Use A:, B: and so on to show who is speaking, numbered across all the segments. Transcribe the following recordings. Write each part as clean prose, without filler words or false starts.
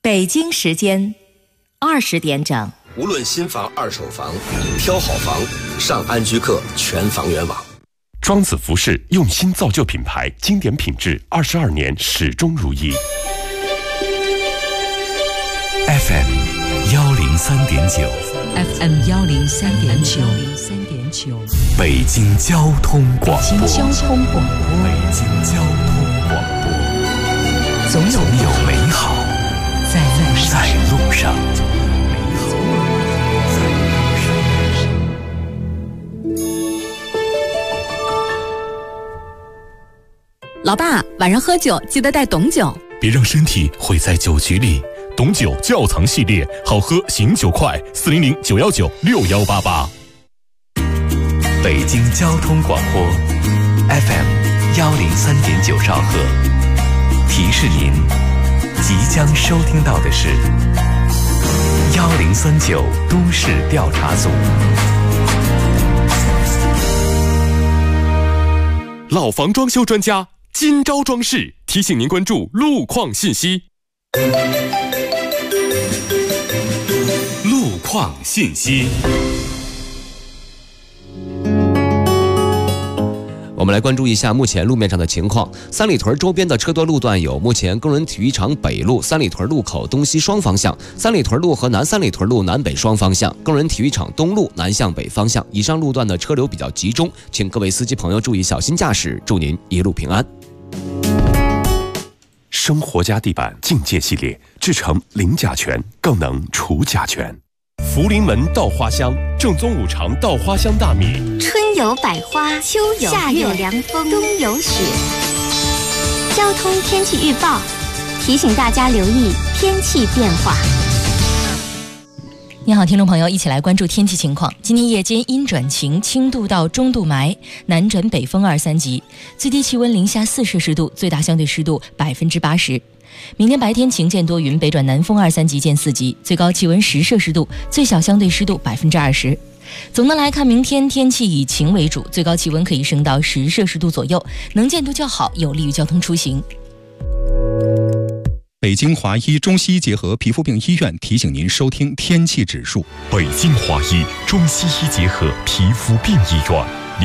A: 北京时间20点整。
B: 无论新房、二手房，挑好房，上安居客全房源网。
C: 庄子服饰用心造就品牌，经典品质，22年始终如一。
D: FM 103.9
E: FM 103.9
D: 北京交通广播。
E: 北京交通广播。
D: 北京交通广播。总有美好在路上。
E: 老爸，晚上喝酒记得带董酒，
F: 别让身体毁在酒局里。董酒窖藏系列，好喝醒酒快，400-919-6188。
D: 北京交通广播 FM 103.9兆赫，提示您即将收听到的是1039都市调查组。
C: 老房装修专家今朝装饰提醒您关注路况信息。
D: 路况信息。
G: 我们来关注一下目前路面上的情况。三里屯周边的车多路段有：目前工人体育场北路、三里屯路口东西双方向、三里屯路和南三里屯路南北双方向、工人体育场东路南向北方向。以上路段的车流比较集中，请各位司机朋友注意小心驾驶，祝您一路平安。
C: 生活家地板境界系列，制成零甲醛，更能除甲醛。福临门稻花香，正宗五常稻花香大米。
H: 春有百花，秋有夏有凉风，冬有雪。交通天气预报提醒大家留意天气变化。
A: 你好，听众朋友，一起来关注天气情况。今天夜间阴转晴，轻度到中度霾，南转北风2、3级，最低气温零下4摄氏度，最大相对湿度80%。明天白天晴见多云，北转南风2、3级见4级，最高气温10摄氏度，最小相对湿度20%。总的来看，明天天气以晴为主，最高气温可以升到10摄氏度左右，能见度较好，有利于交通出行。
I: 北京华医中西医结合皮肤病医院提醒您收听天气指数。
C: 北京华医中西医结合皮肤病医院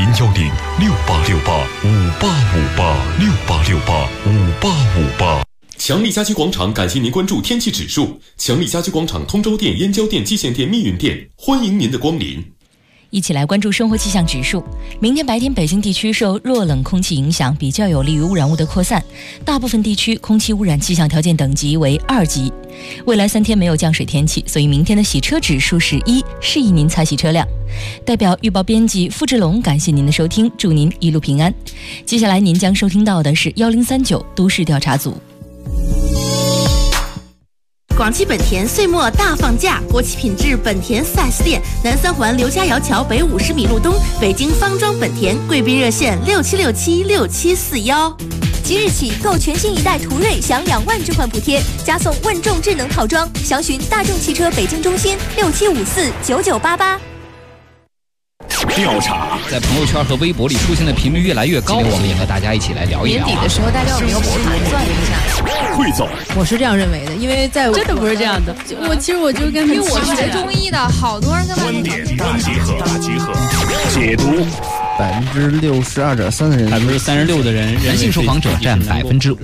C: ，010-6868-5858，6868-5858。强力家居广场感谢您关注天气指数。强力家居广场通州店、燕郊店、蓟县店、密云店，欢迎您的光临。
A: 一起来关注生活气象指数。明天白天北京地区受弱冷空气影响，比较有利于污染物的扩散，大部分地区空气污染气象条件等级为2级。未来3天没有降水天气，所以明天的洗车指数是1，适宜您擦洗车辆。代表预报编辑付志龙感谢您的收听，祝您一路平安。接下来您将收听到的是1039都市调查组。
J: 广汽本田岁末大放价，国企品质本田 4S 店，南三环刘家窑桥北50米路东，北京方庄本田，贵宾热线67676741。
K: 即日起购全新一代途锐享2万置换补贴，加送问众智能套装，详询大众汽车北京中心67549988。
L: 调查在朋友圈和微博里出现的频率越来越高，我们也和大家一起来聊一聊。
M: 年底的时候，大家有没有盘算一下？
L: 汇总，
M: 我是这样认为的，因为在
N: 真的不是这样的。
M: 其实我就跟因
N: 为我学中医的，好多人跟
L: 观点大集合，解读。
O: 62.3%的人
L: ，36%的人，男性受访者占53.1%。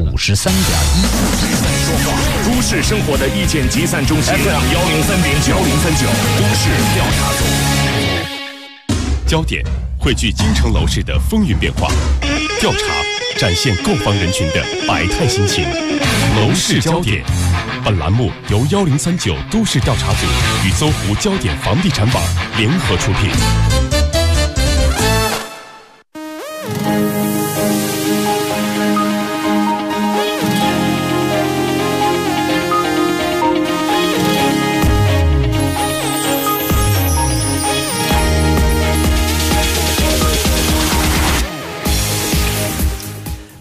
L: 都市生活的意见集散中心 FM 103.9都市调查组。
C: 焦点汇聚京城楼市的风云变化，调查展现购房人群的百态心情。楼市焦点，本栏目由1039都市调查组与搜狐焦点房地产网联合出品。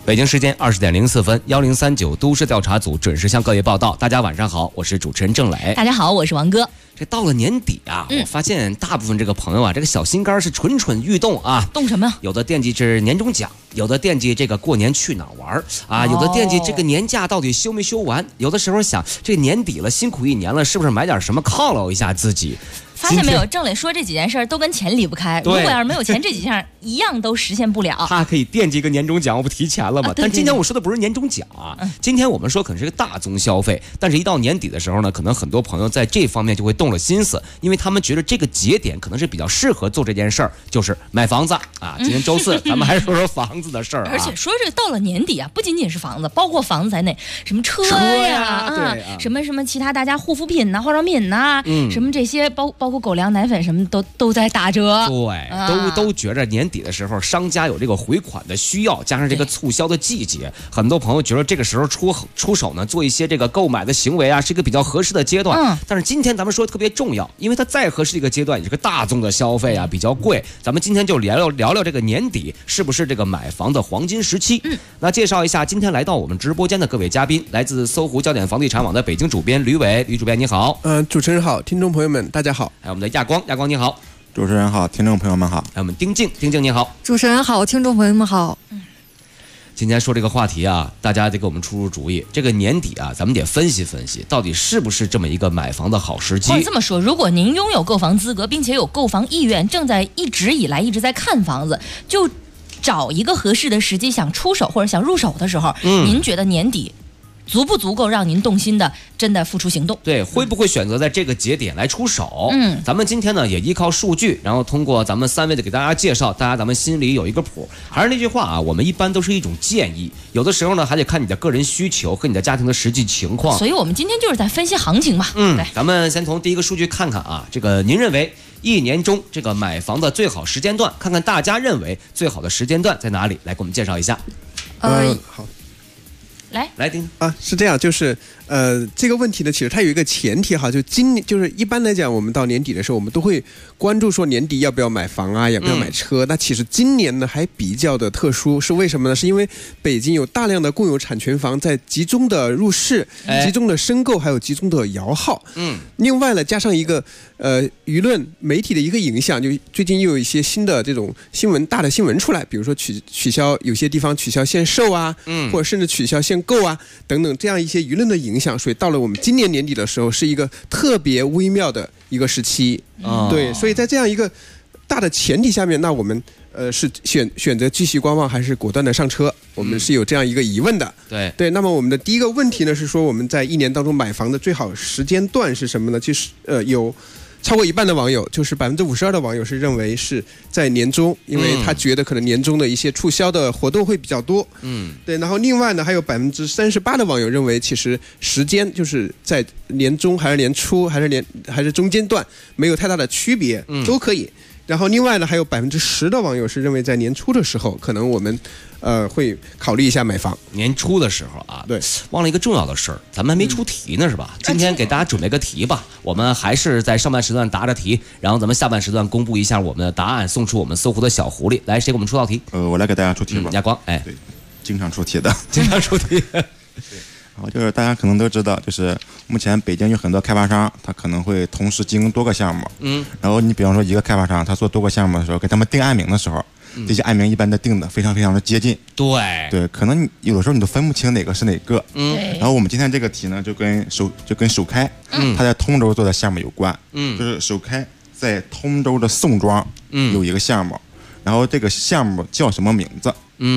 G: 北京时间20:04，1039都市调查组准时向各位报道。大家晚上好，我是主持人郑磊。
A: 大家好，我是王哥。
G: 这到了年底啊，我发现大部分这个朋友啊，这个小心肝是蠢蠢欲动啊。
A: 动什么？
G: 有的惦记是年终奖，有的惦记这个过年去哪玩啊，有的惦记这个年假到底休没休完，有的时候想这年底了，辛苦一年了，是不是买点什么犒劳一下自己？
A: 发现没有，郑磊说这几件事都跟钱离不开。如果要是没有钱，这几项一样都实现不了。
G: 他可以惦记一个年终奖，我不提前了吗？但今天我说的不是年终奖啊，今天我们说可能是个大宗消费，但是一到年底的时候呢，可能很多朋友在这方面就会动了心思，因为他们觉得这个节点可能是比较适合做这件事儿，就是买房子啊。今天周四，咱们还是说说房子的事儿啊。
A: 而且说这个到了年底啊，不仅仅是房子，包括房子在内，什么车呀，什么其他大家护肤品呐、化妆品呐，什么这些包括狗粮、奶粉什么都在打折。
G: 对，都觉着年底的时候商家有这个回款的需要，加上这个促销的季节，很多朋友觉得这个时候出手呢，做一些这个购买的行为啊，是一个比较合适的阶段。但是今天咱们说特别重要，因为它再合适的一个阶段也是个大宗的消费啊，比较贵。咱们今天就聊聊这个年底是不是这个买房的黄金时期。那介绍一下今天来到我们直播间的各位嘉宾，来自搜狐焦点房地产网的北京主编吕伟，吕主编你好。
O: 主持人好，听众朋友们大家好。
G: 还有我们的亚光你好。
P: 主持人好，听众朋友们好。
G: 还有我们丁静你好。
Q: 主持人好，听众朋友们好。
G: 今天说这个话题啊，大家得给我们出主意。这个年底啊，咱们得分析分析，到底是不是这么一个买房的好时机。
A: 或者这么说，如果您拥有购房资格，并且有购房意愿，正在一直在看房子，就找一个合适的时机想出手或者想入手的时候，您觉得年底足不足够让您动心的真的付出行动？
G: 对，会不会选择在这个节点来出手？咱们今天呢也依靠数据，然后通过咱们3位的给大家介绍，咱们心里有一个谱。还是那句话啊，我们一般都是一种建议，有的时候呢还得看你的个人需求和你的家庭的实际情况。
A: 所以我们今天就是在分析行情嘛。对，
G: 咱们先从第一个数据看看啊，这个您认为一年中这个买房的最好时间段，看看大家认为最好的时间段在哪里，来给我们介绍一下。
O: 好。
G: 来丁
O: 啊，是这样，就是这个问题呢，其实它有一个前提哈，就是一般来讲，我们到年底的时候，我们都会关注说年底要不要买房啊，要不要买车。那其实今年呢还比较的特殊，是为什么呢？是因为北京有大量的共有产权房在集中的入市、集中的申购，还有集中的摇号。另外呢，加上一个舆论媒体的一个影响，就最近又有一些新的这种大的新闻出来，比如说取消有些地方取消限售啊，或者甚至取消限购啊等等，这样一些舆论的影响，所以到了我们今年年底的时候，是一个特别微妙的一个时期。对，所以在这样一个大的前提下面，那我们是选择继续观望，还是果断的上车？我们是有这样一个疑问的。对，那么我们的第一个问题呢，是说我们在一年当中买房的最好时间段是什么呢？其实有超过一半的网友，就是52%的网友是认为是在年终，因为他觉得可能年终的一些促销的活动会比较多。对，然后另外呢，还有38%的网友认为，其实时间就是在年中还是年初还是中间段没有太大的区别，都可以。然后另外呢，还有10%的网友是认为在年初的时候，可能我们会考虑一下买房。
G: 年初的时候啊，
O: 对，
G: 忘了一个重要的事儿，咱们还没出题呢，是吧？今天给大家准备个题吧，我们还是在上半时段答着题，然后咱们下半时段公布一下我们的答案，送出我们搜狐的小狐狸。来，谁给我们出道题？
P: 我来给大家出题吧。
G: 亚光，
P: 对，经常出题的，
G: 经常出题。对。
P: 就是大家可能都知道，就是目前北京有很多开发商，他可能会同时经营多个项目。然后你比方说一个开发商，他做多个项目的时候，给他们定案名的时候，这些案名一般都定的非常非常的接近。
G: 对，
P: 可能有的时候你都分不清哪个是哪个。然后我们今天这个题呢，就跟首开，他在通州做的项目有关。就是首开在通州的宋庄有一个项目，然后这个项目叫什么名字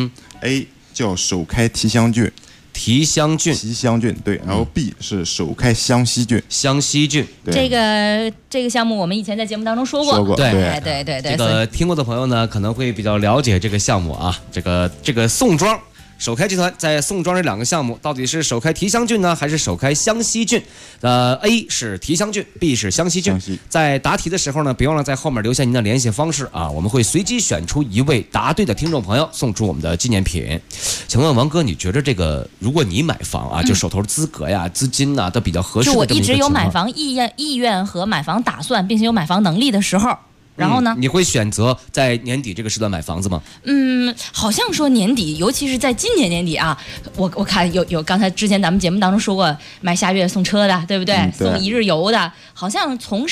P: ？A 叫首开提香郡。
G: 提香郡
P: 对，然后 B 是首开湘西郡。
A: 这个项目我们以前在节目当中说过。对。
G: 这个听过的朋友呢，可能会比较了解这个项目啊。这个宋庄首开集团在宋庄这2个项目，到底是首开提香郡呢，还是首开湘西郡？A 是提香郡 ，B 是湘西郡。在答题的时候呢，别忘了在后面留下您的联系方式啊，我们会随机选出1位答对的听众朋友，送出我们的纪念品。请问王哥，你觉得这个，如果你买房啊，就手头资格呀、资金呐都比较合适的，
A: 就我一直有买房意愿和买房打算，并且有买房能力的时候， 然后呢？
G: 你会选择在年底这个时段买房子吗？
A: 好像说年底，尤其是在今年年底啊，我看有刚才之前咱们节目当中说过买下月送车的，对不对？送1日游的，好像从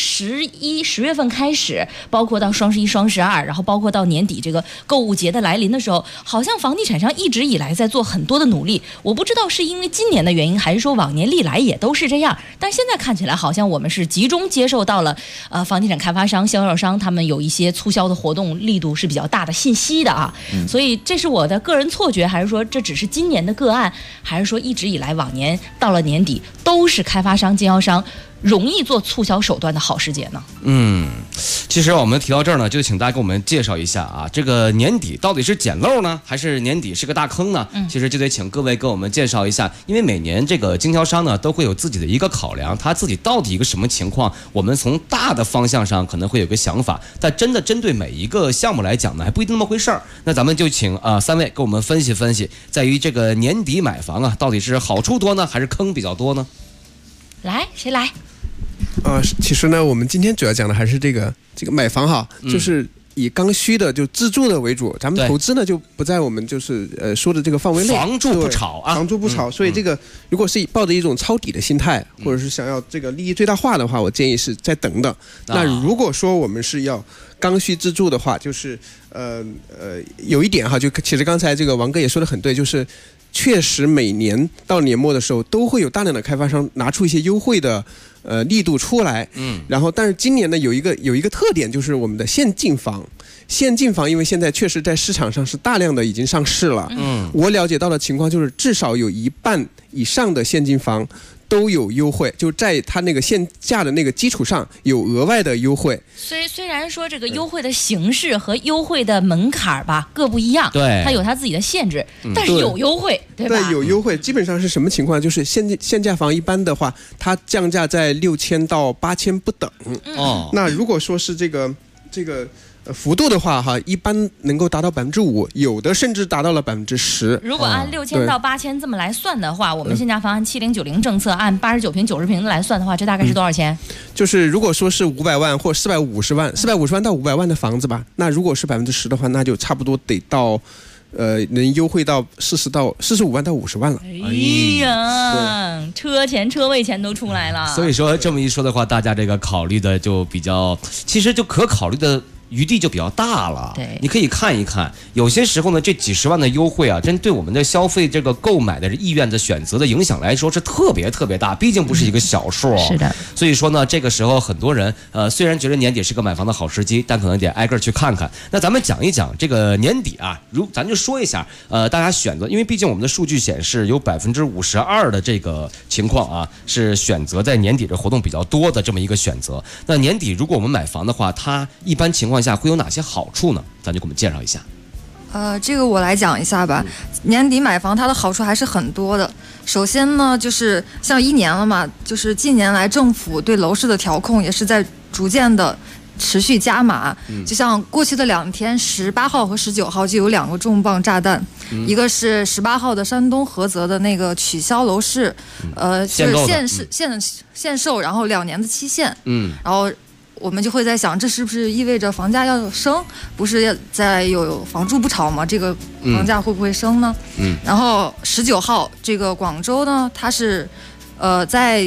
A: 10月份开始，包括到双11、双12，然后包括到年底这个购物节的来临的时候，好像房地产商一直以来在做很多的努力。我不知道是因为今年的原因，还是说往年历来也都是这样，但现在看起来好像我们是集中接受到了房地产开发商、销售商他们有一些促销的活动力度是比较大的信息的啊，所以这是我的个人错觉，还是说这只是今年的个案，还是说一直以来往年到了年底都是开发商、经销商容易做促销手段的好时节呢？
G: 其实我们提到这儿呢，就请大家给我们介绍一下啊，这个年底到底是捡漏呢，还是年底是个大坑呢？其实就得请各位给我们介绍一下，因为每年这个经销商呢都会有自己的一个考量，他自己到底一个什么情况，我们从大的方向上可能会有个想法，但真的针对每一个项目来讲呢，还不一定那么回事儿。那咱们就请3位给我们分析分析，在于这个年底买房啊，到底是好处多呢，还是坑比较多呢？
A: 来，谁来？
O: 其实呢，我们今天主要讲的还是这个买房哈，就是以刚需的就自住的为主，咱们投资呢就不在我们就是说的这个范围内。
G: 房住不炒啊，
O: 房住不炒。所以这个如果是抱着一种抄底的心态，或者是想要这个利益最大化的话，我建议是再等等。那如果说我们是要刚需自住的话，就是有一点哈，就其实刚才这个王哥也说得很对，就是确实每年到年末的时候都会有大量的开发商拿出一些优惠的力度出来，然后但是今年呢有一个特点，就是我们的现进房，因为现在确实在市场上是大量的已经上市了，我了解到的情况就是至少有1半以上的现金房都有优惠，就在它那个现价的那个基础上有额外的优惠。
A: 虽然说这个优惠的形式和优惠的门槛吧各不一样，
G: 对，
A: 它有它自己的限制，但是有优惠，对吧？
O: 对，有优惠。基本上是什么情况？就是现价房一般的话，它降价在6000到8000不等。那如果说是这个幅度的话哈，一般能够达到5%，有的甚至达到了10%。
A: 如果按6000到8000这么来算的话，我们现价房按7090政策，按89平、90平的来算的话，这大概是多少钱？
O: 就是如果说是500万或450万，450万到500万的房子吧，那如果是10%的话，那就差不多得到能优惠到45万到50万了。
A: 哎呀，车钱、车位钱都出来了。
G: 所以说这么一说的话，大家这个考虑的就比较，其实就可考虑的余地就比较大了。
A: 对，
G: 你可以看一看，有些时候呢，这几10万的优惠啊，真对我们的消费这个购买的意愿的选择的影响来说是特别特别大，毕竟不是一个小数。
A: 是的。
G: 所以说呢，这个时候很多人虽然觉得年底是个买房的好时机，但可能得挨个去看看。那咱们讲一讲这个年底啊，咱就说一下大家选择，因为毕竟我们的数据显示有52%的这个情况啊，是选择在年底这活动比较多的这么一个选择。那年底如果我们买房的话，它一般情况下会有哪些好处呢？咱就给我们介绍一下。
Q: 这个我来讲一下吧。年底买房它的好处还是很多的。首先呢，就是像1年了嘛，就是近年来政府对楼市的调控也是在逐渐的持续加码。就像过去的2天，18号和19号就有2个重磅炸弹，一个是18号的山东菏泽的那个取消楼市，就是限售，然后2年的期限，然后我们就会在想，这是不是意味着房价要升？不是在有房住不炒吗？这个房价会不会升呢？然后19号这个广州呢，它是在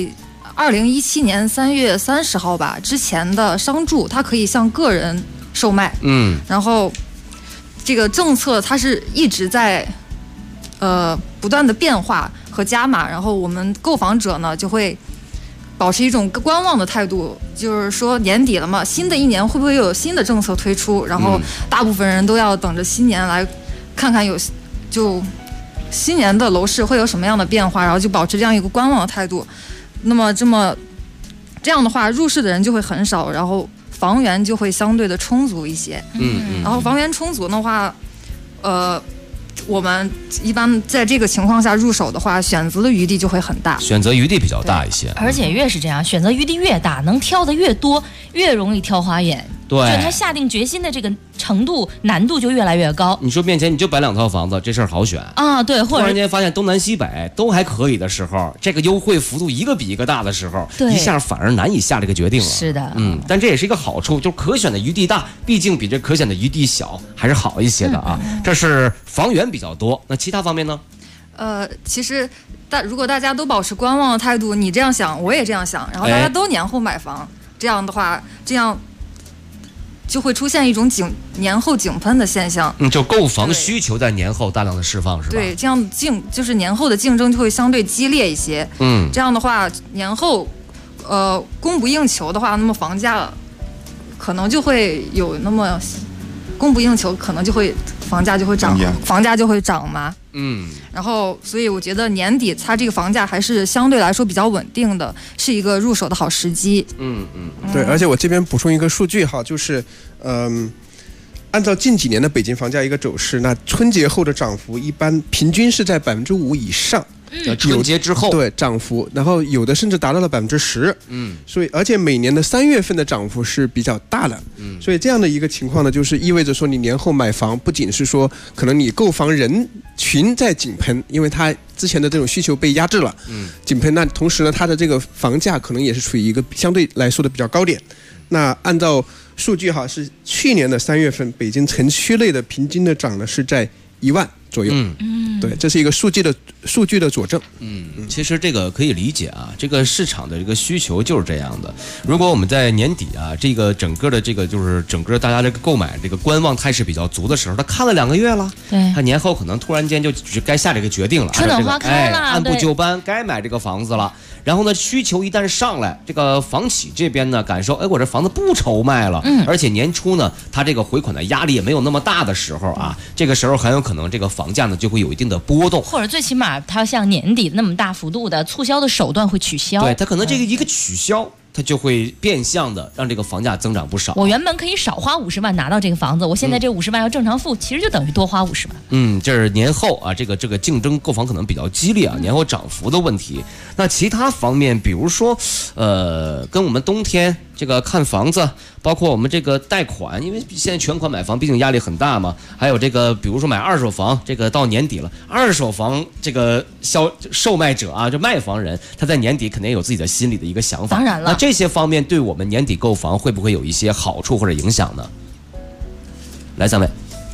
Q: 2017年3月30号吧之前的商住，它可以向个人售卖。然后这个政策它是一直在不断的变化和加码，然后我们购房者呢就会保持一种观望的态度，就是说年底了嘛，新的一年会不会有新的政策推出？然后大部分人都要等着新年来看看就新年的楼市会有什么样的变化，然后就保持这样一个观望的态度。那么这样的话，入市的人就会很少，然后房源就会相对的充足一些。然后房源充足的话，我们一般在这个情况下入手的话，选择的余地就会很大，
G: 选择余地比较大一些。
A: 而且越是这样，选择余地越大，能挑的越多，越容易挑花眼。
G: 对，
A: 就他下定决心的这个程度难度就越来越高。
G: 你说面前你就摆2套房子，这事儿好选
A: 啊，对，或者
G: 突然间发现东南西北都还可以的时候，这个优惠幅度一个比一个大的时候，一下反而难以下这个决定了。
A: 是的，
G: 但这也是一个好处，就是可选的余地大，毕竟比这可选的余地小还是好一些的啊。这是房源比较多，那其他方面呢？
Q: 其实如果大家都保持观望的态度，你这样想，我也这样想，然后大家都年后买房，这样的话，这样就会出现一种年后井喷的现象。
G: 就购房需求在年后大量的释放，是吧？
Q: 对，这样就是年后的竞争就会相对激烈一些。这样的话，年后供不应求的话，那么房价可能就会有那么供不应求，可能就会房价就会涨，房价就会涨嘛。然后所以我觉得年底它这个房价还是相对来说比较稳定的，是一个入手的好时机。
O: 对，而且我这边补充一个数据哈，就是按照近几年的北京房价一个走势，那春节后的涨幅一般平均是在5%以上。
G: 春节之后
O: 对涨幅，然后有的甚至达到了10%。所以而且每年的3月份的涨幅是比较大的。所以这样的一个情况呢，就是意味着说你年后买房，不仅是说可能你购房人群在井喷，因为它之前的这种需求被压制了，井喷。那同时呢，它的这个房价可能也是处于一个相对来说的比较高点。那按照数据哈，是去年的3月份，北京城区内的平均的涨呢是在1万左右。对，这是一个数据的佐证。
G: 其实这个可以理解啊，这个市场的这个需求就是这样的。如果我们在年底啊，这个整个的这个就是整个大家这个购买这个观望态势比较足的时候，他看了2个月了，
A: 对，
G: 他年后可能突然间就该下这个决定了，
A: 春暖花开了，
G: 按部就班该买这个房子了。然后呢，需求一旦上来，这个房企这边呢感受，我这房子不愁卖了，而且年初呢，它这个回款的压力也没有那么大的时候啊，这个时候很有可能这个房价呢就会有一定的波动，
A: 或者最起码它像年底那么大幅度的促销的手段会取消，
G: 对，它可能这个一个取消。它就会变相的让这个房价增长不少。
A: 我原本可以少花50万拿到这个房子，我现在这50万要正常付，其实就等于多花50万。
G: 这是年后啊，这个竞争购房可能比较激烈啊，年后涨幅的问题。那其他方面，比如说，跟我们冬天这个看房子，包括我们这个贷款，因为现在全款买房毕竟压力很大嘛。还有这个，比如说买二手房，这个到年底了，二手房这个售卖者啊，这卖房人他在年底肯定有自己的心里的一个想法。
A: 当然了。
G: 这些方面对我们年底购房会不会有一些好处或者影响呢？来，3位。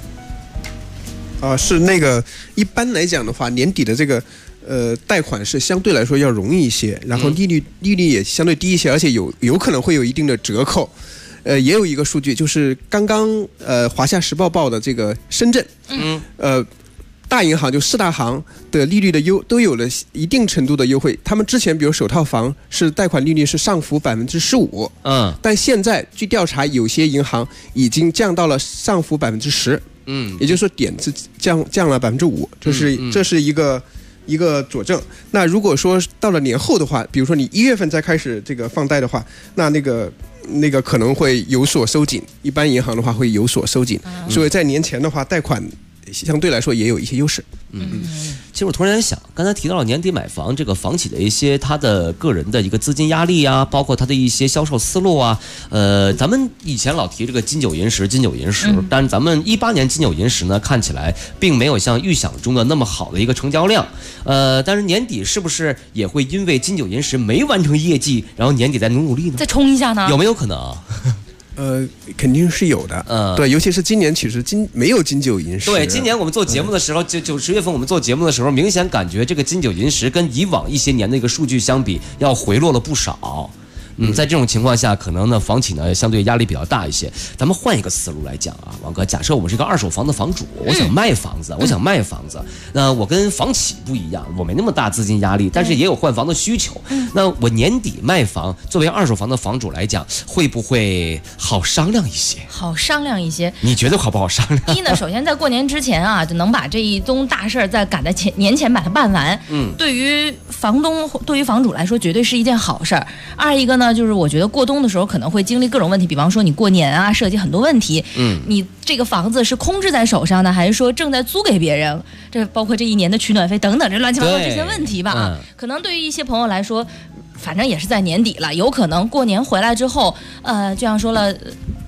O: 是那个一般来讲的话，年底的这个贷款是相对来说要容易一些，然后利率也相对低一些，而且有可能会有一定的折扣。也有一个数据，就是刚刚华夏时报报的这个深圳，大银行就4大行的利率的都有了一定程度的优惠。他们之前比如首套房是贷款利率是上浮15%，但现在据调查，有些银行已经降到了上浮10%，也就是说点是降了5%，这是一个佐证。那如果说到了年后的话，比如说你1月份再开始这个放贷的话，那个可能会有所收紧，一般银行的话会有所收紧，所以在年前的话贷款相对来说也有一些优势。
G: 其实我突然想，刚才提到了年底买房，这个房企的一些他的个人的一个资金压力啊，包括他的一些销售思路啊。咱们以前老提这个金九银十，但咱们18年金九银十呢，看起来并没有像预想中的那么好的一个成交量。但是年底是不是也会因为金九银十没完成业绩，然后年底再努力呢？
A: 再冲一下呢？
G: 有没有可能？
O: 肯定是有的。对，尤其是今年其实没有金九银十。
G: 对，今年我们做节目的时候，10月份我们做节目的时候，明显感觉这个金九银十跟以往一些年的一个数据相比，要回落了不少。在这种情况下，可能呢房企呢相对压力比较大一些。咱们换一个思路来讲啊，王哥，假设我们是一个二手房的房主，我想卖房子，那我跟房企不一样，我没那么大资金压力，但是也有换房的需求。那我年底卖房，作为二手房的房主来讲，会不会好商量一些？
A: 好商量一些，
G: 你觉得好不好商量？
A: 一呢，首先在过年之前啊，就能把这一宗大事在赶在年前把它办完。对于房东，对于房主来说，绝对是一件好事儿。二一个呢，就是我觉得过冬的时候可能会经历各种问题，比方说你过年啊，涉及很多问题。你这个房子是空置在手上呢，还是说正在租给别人？这包括这一年的取暖费等等，这乱七八糟这些问题吧。可能对于一些朋友来说，反正也是在年底了，有可能过年回来之后，就像说了。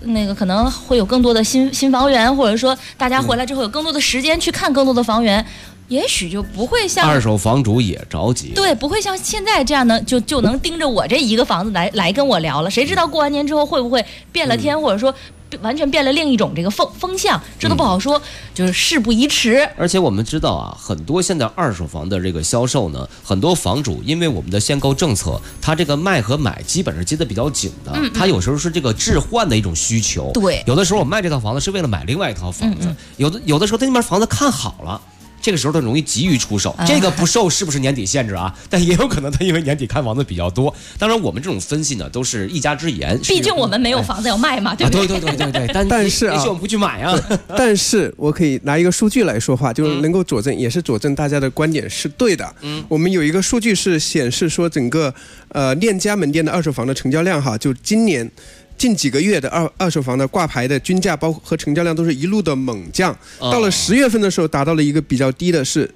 A: 那个可能会有更多的新房源，或者说大家回来之后有更多的时间去看更多的房源。也许就不会像
G: 二手房主也着急，
A: 对，不会像现在这样呢，就能盯着我这一个房子来跟我聊了。谁知道过完年之后会不会变了天，或者说完全变了另一种这个风向，这都不好说，就是事不宜迟。
G: 而且我们知道啊，很多现在二手房的这个销售呢，很多房主因为我们的限购政策，他这个卖和买基本是接得比较紧的，他有时候是这个置换的一种需求。
A: 对，
G: 有的时候我卖这套房子是为了买另外一套房子，有的时候他那边房子看好了。这个时候他容易急于出手，这个不受是不是年底限制啊？但也有可能他因为年底看房子比较多。当然，我们这种分析呢都是一家之言，
A: 毕竟我们没有房子要卖嘛，对不对？
G: 对。
O: 但是
G: 也许我们不去买啊。
O: 但是我可以拿一个数据来说话，就是能够佐证，也是佐证大家的观点是对的。我们有一个数据是显示说，整个链家门店的二手房的成交量哈，就今年。近几个月的二手房的挂牌的均价包括和成交量都是一路的猛降，到了10月份的时候达到了一个比较低的是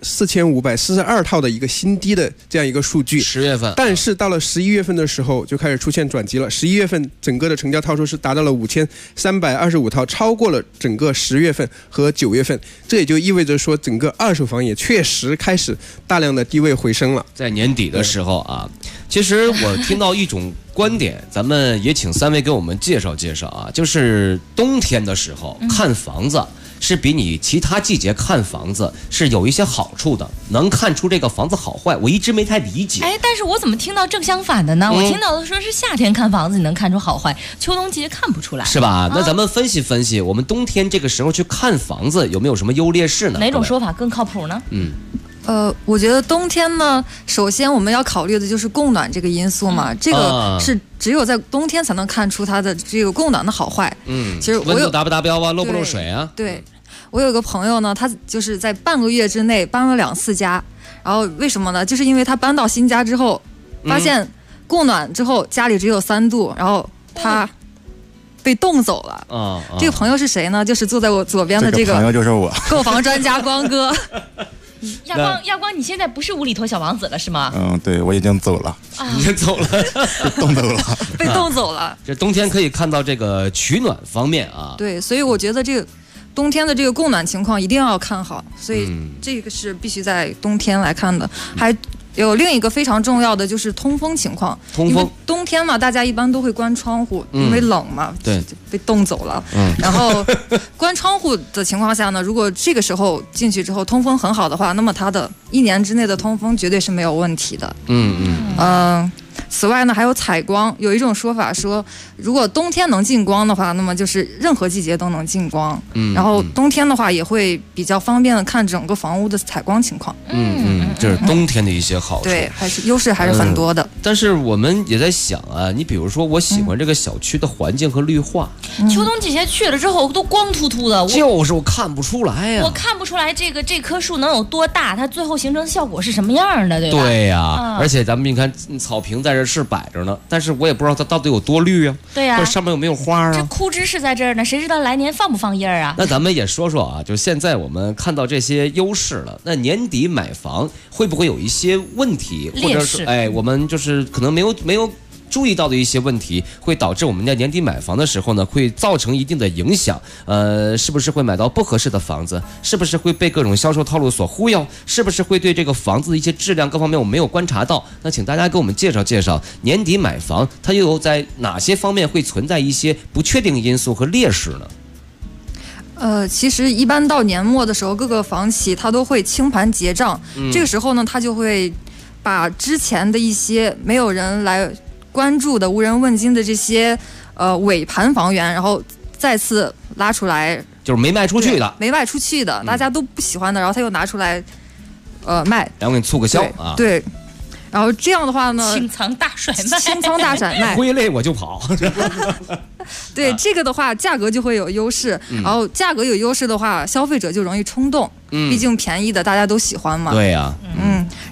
O: 4542套的一个新低的这样一个数据。
G: 10月份，
O: 但是到了11月份的时候就开始出现转机了。11月份整个的成交套数是达到了5325套，超过了整个10月份和9月份。这也就意味着说，整个二手房也确实开始大量的低位回升了。
G: 在年底的时候啊，其实我听到一种观点，咱们也请3位给我们介绍介绍啊，就是冬天的时候看房子是比你其他季节看房子是有一些好处的，能看出这个房子好坏。我一直没太理解。
A: 但是我怎么听到正相反的呢？我听到的说是夏天看房子你能看出好坏，秋冬季节看不出来，
G: 是吧？那咱们分析分析，我们冬天这个时候去看房子有没有什么优劣势呢？
A: 哪种说法更靠谱呢？
Q: 我觉得冬天呢，首先我们要考虑的就是供暖这个因素嘛，这个是只有在冬天才能看出它的这个供暖的好坏。其实
G: 温度达不达标啊，漏不漏水啊？
Q: 对，我有个朋友呢，他就是在半个月之内搬了2次家，然后为什么呢？就是因为他搬到新家之后，发现供暖之后家里只有3度，然后他被冻走了。这个朋友是谁呢？就是坐在我左边的这个
P: 朋友就是我，
Q: 购房专家光哥。
A: 亚光，你现在不是无厘头小王子了是吗？
P: 对，我已经走了，
G: 已经走了，
P: 被冻走了，
Q: 被冻走了。
G: 这冬天可以看到这个取暖方面啊。
Q: 对，所以我觉得这个冬天的这个供暖情况一定要看好，所以这个是必须在冬天来看的。还有另一个非常重要的就是通风情况。
G: 通风，
Q: 因为冬天嘛，大家一般都会关窗户，因为冷嘛，
G: 对，
Q: 被冻走了。然后关窗户的情况下呢，如果这个时候进去之后通风很好的话，那么它的1年之内的通风绝对是没有问题的。此外呢，还有采光。有一种说法说，如果冬天能进光的话，那么就是任何季节都能进光。然后冬天的话也会比较方便的看整个房屋的采光情况。
G: 这是冬天的一些好处。
Q: 对，还是优势还是很多的。
G: 但是我们也在想啊，你比如说，我喜欢这个小区的环境和绿化。
A: 秋冬季节去了之后都光秃秃的，
G: 就是我看不出来呀。
A: 我看不出来这棵树能有多大，它最后形成的效果是什么样的，对吧？
G: 对呀，而且咱们你看草坪在这是摆着呢，但是我也不知道它到底有多绿啊。
A: 对呀，
G: 或者上面有没有花啊？
A: 这枯枝是在这儿呢，谁知道来年放不放叶啊？
G: 那咱们也说说啊，就现在我们看到这些优势了，那年底买房会不会有一些问题，或者是我们就是可能没有注意到的一些问题，会导致我们在年底买房的时候呢，会造成一定的影响。是不是会买到不合适的房子？是不是会被各种销售套路所忽悠？是不是会对这个房子的一些质量各方面我们没有观察到？那请大家给我们介绍介绍，年底买房它又有在哪些方面会存在一些不确定因素和劣势呢？
Q: 其实一般到年末的时候，各个房企它都会清盘结账。这个时候呢，它就会把之前的一些没有人来关注的、无人问津的这些尾盘房源，然后再次拉出来，
G: 就是没卖出去的，
Q: 大家都不喜欢的，然后他又拿出来卖，
G: 然后给你促个销啊。
Q: 对。然后这样的话呢，
A: 清仓大甩
Q: 卖，
G: 归类我就跑。
Q: 对，这个的话价格就会有优势，然后价格有优势的话，消费者就容易冲动，毕竟便宜的大家都喜欢嘛。
G: 对呀，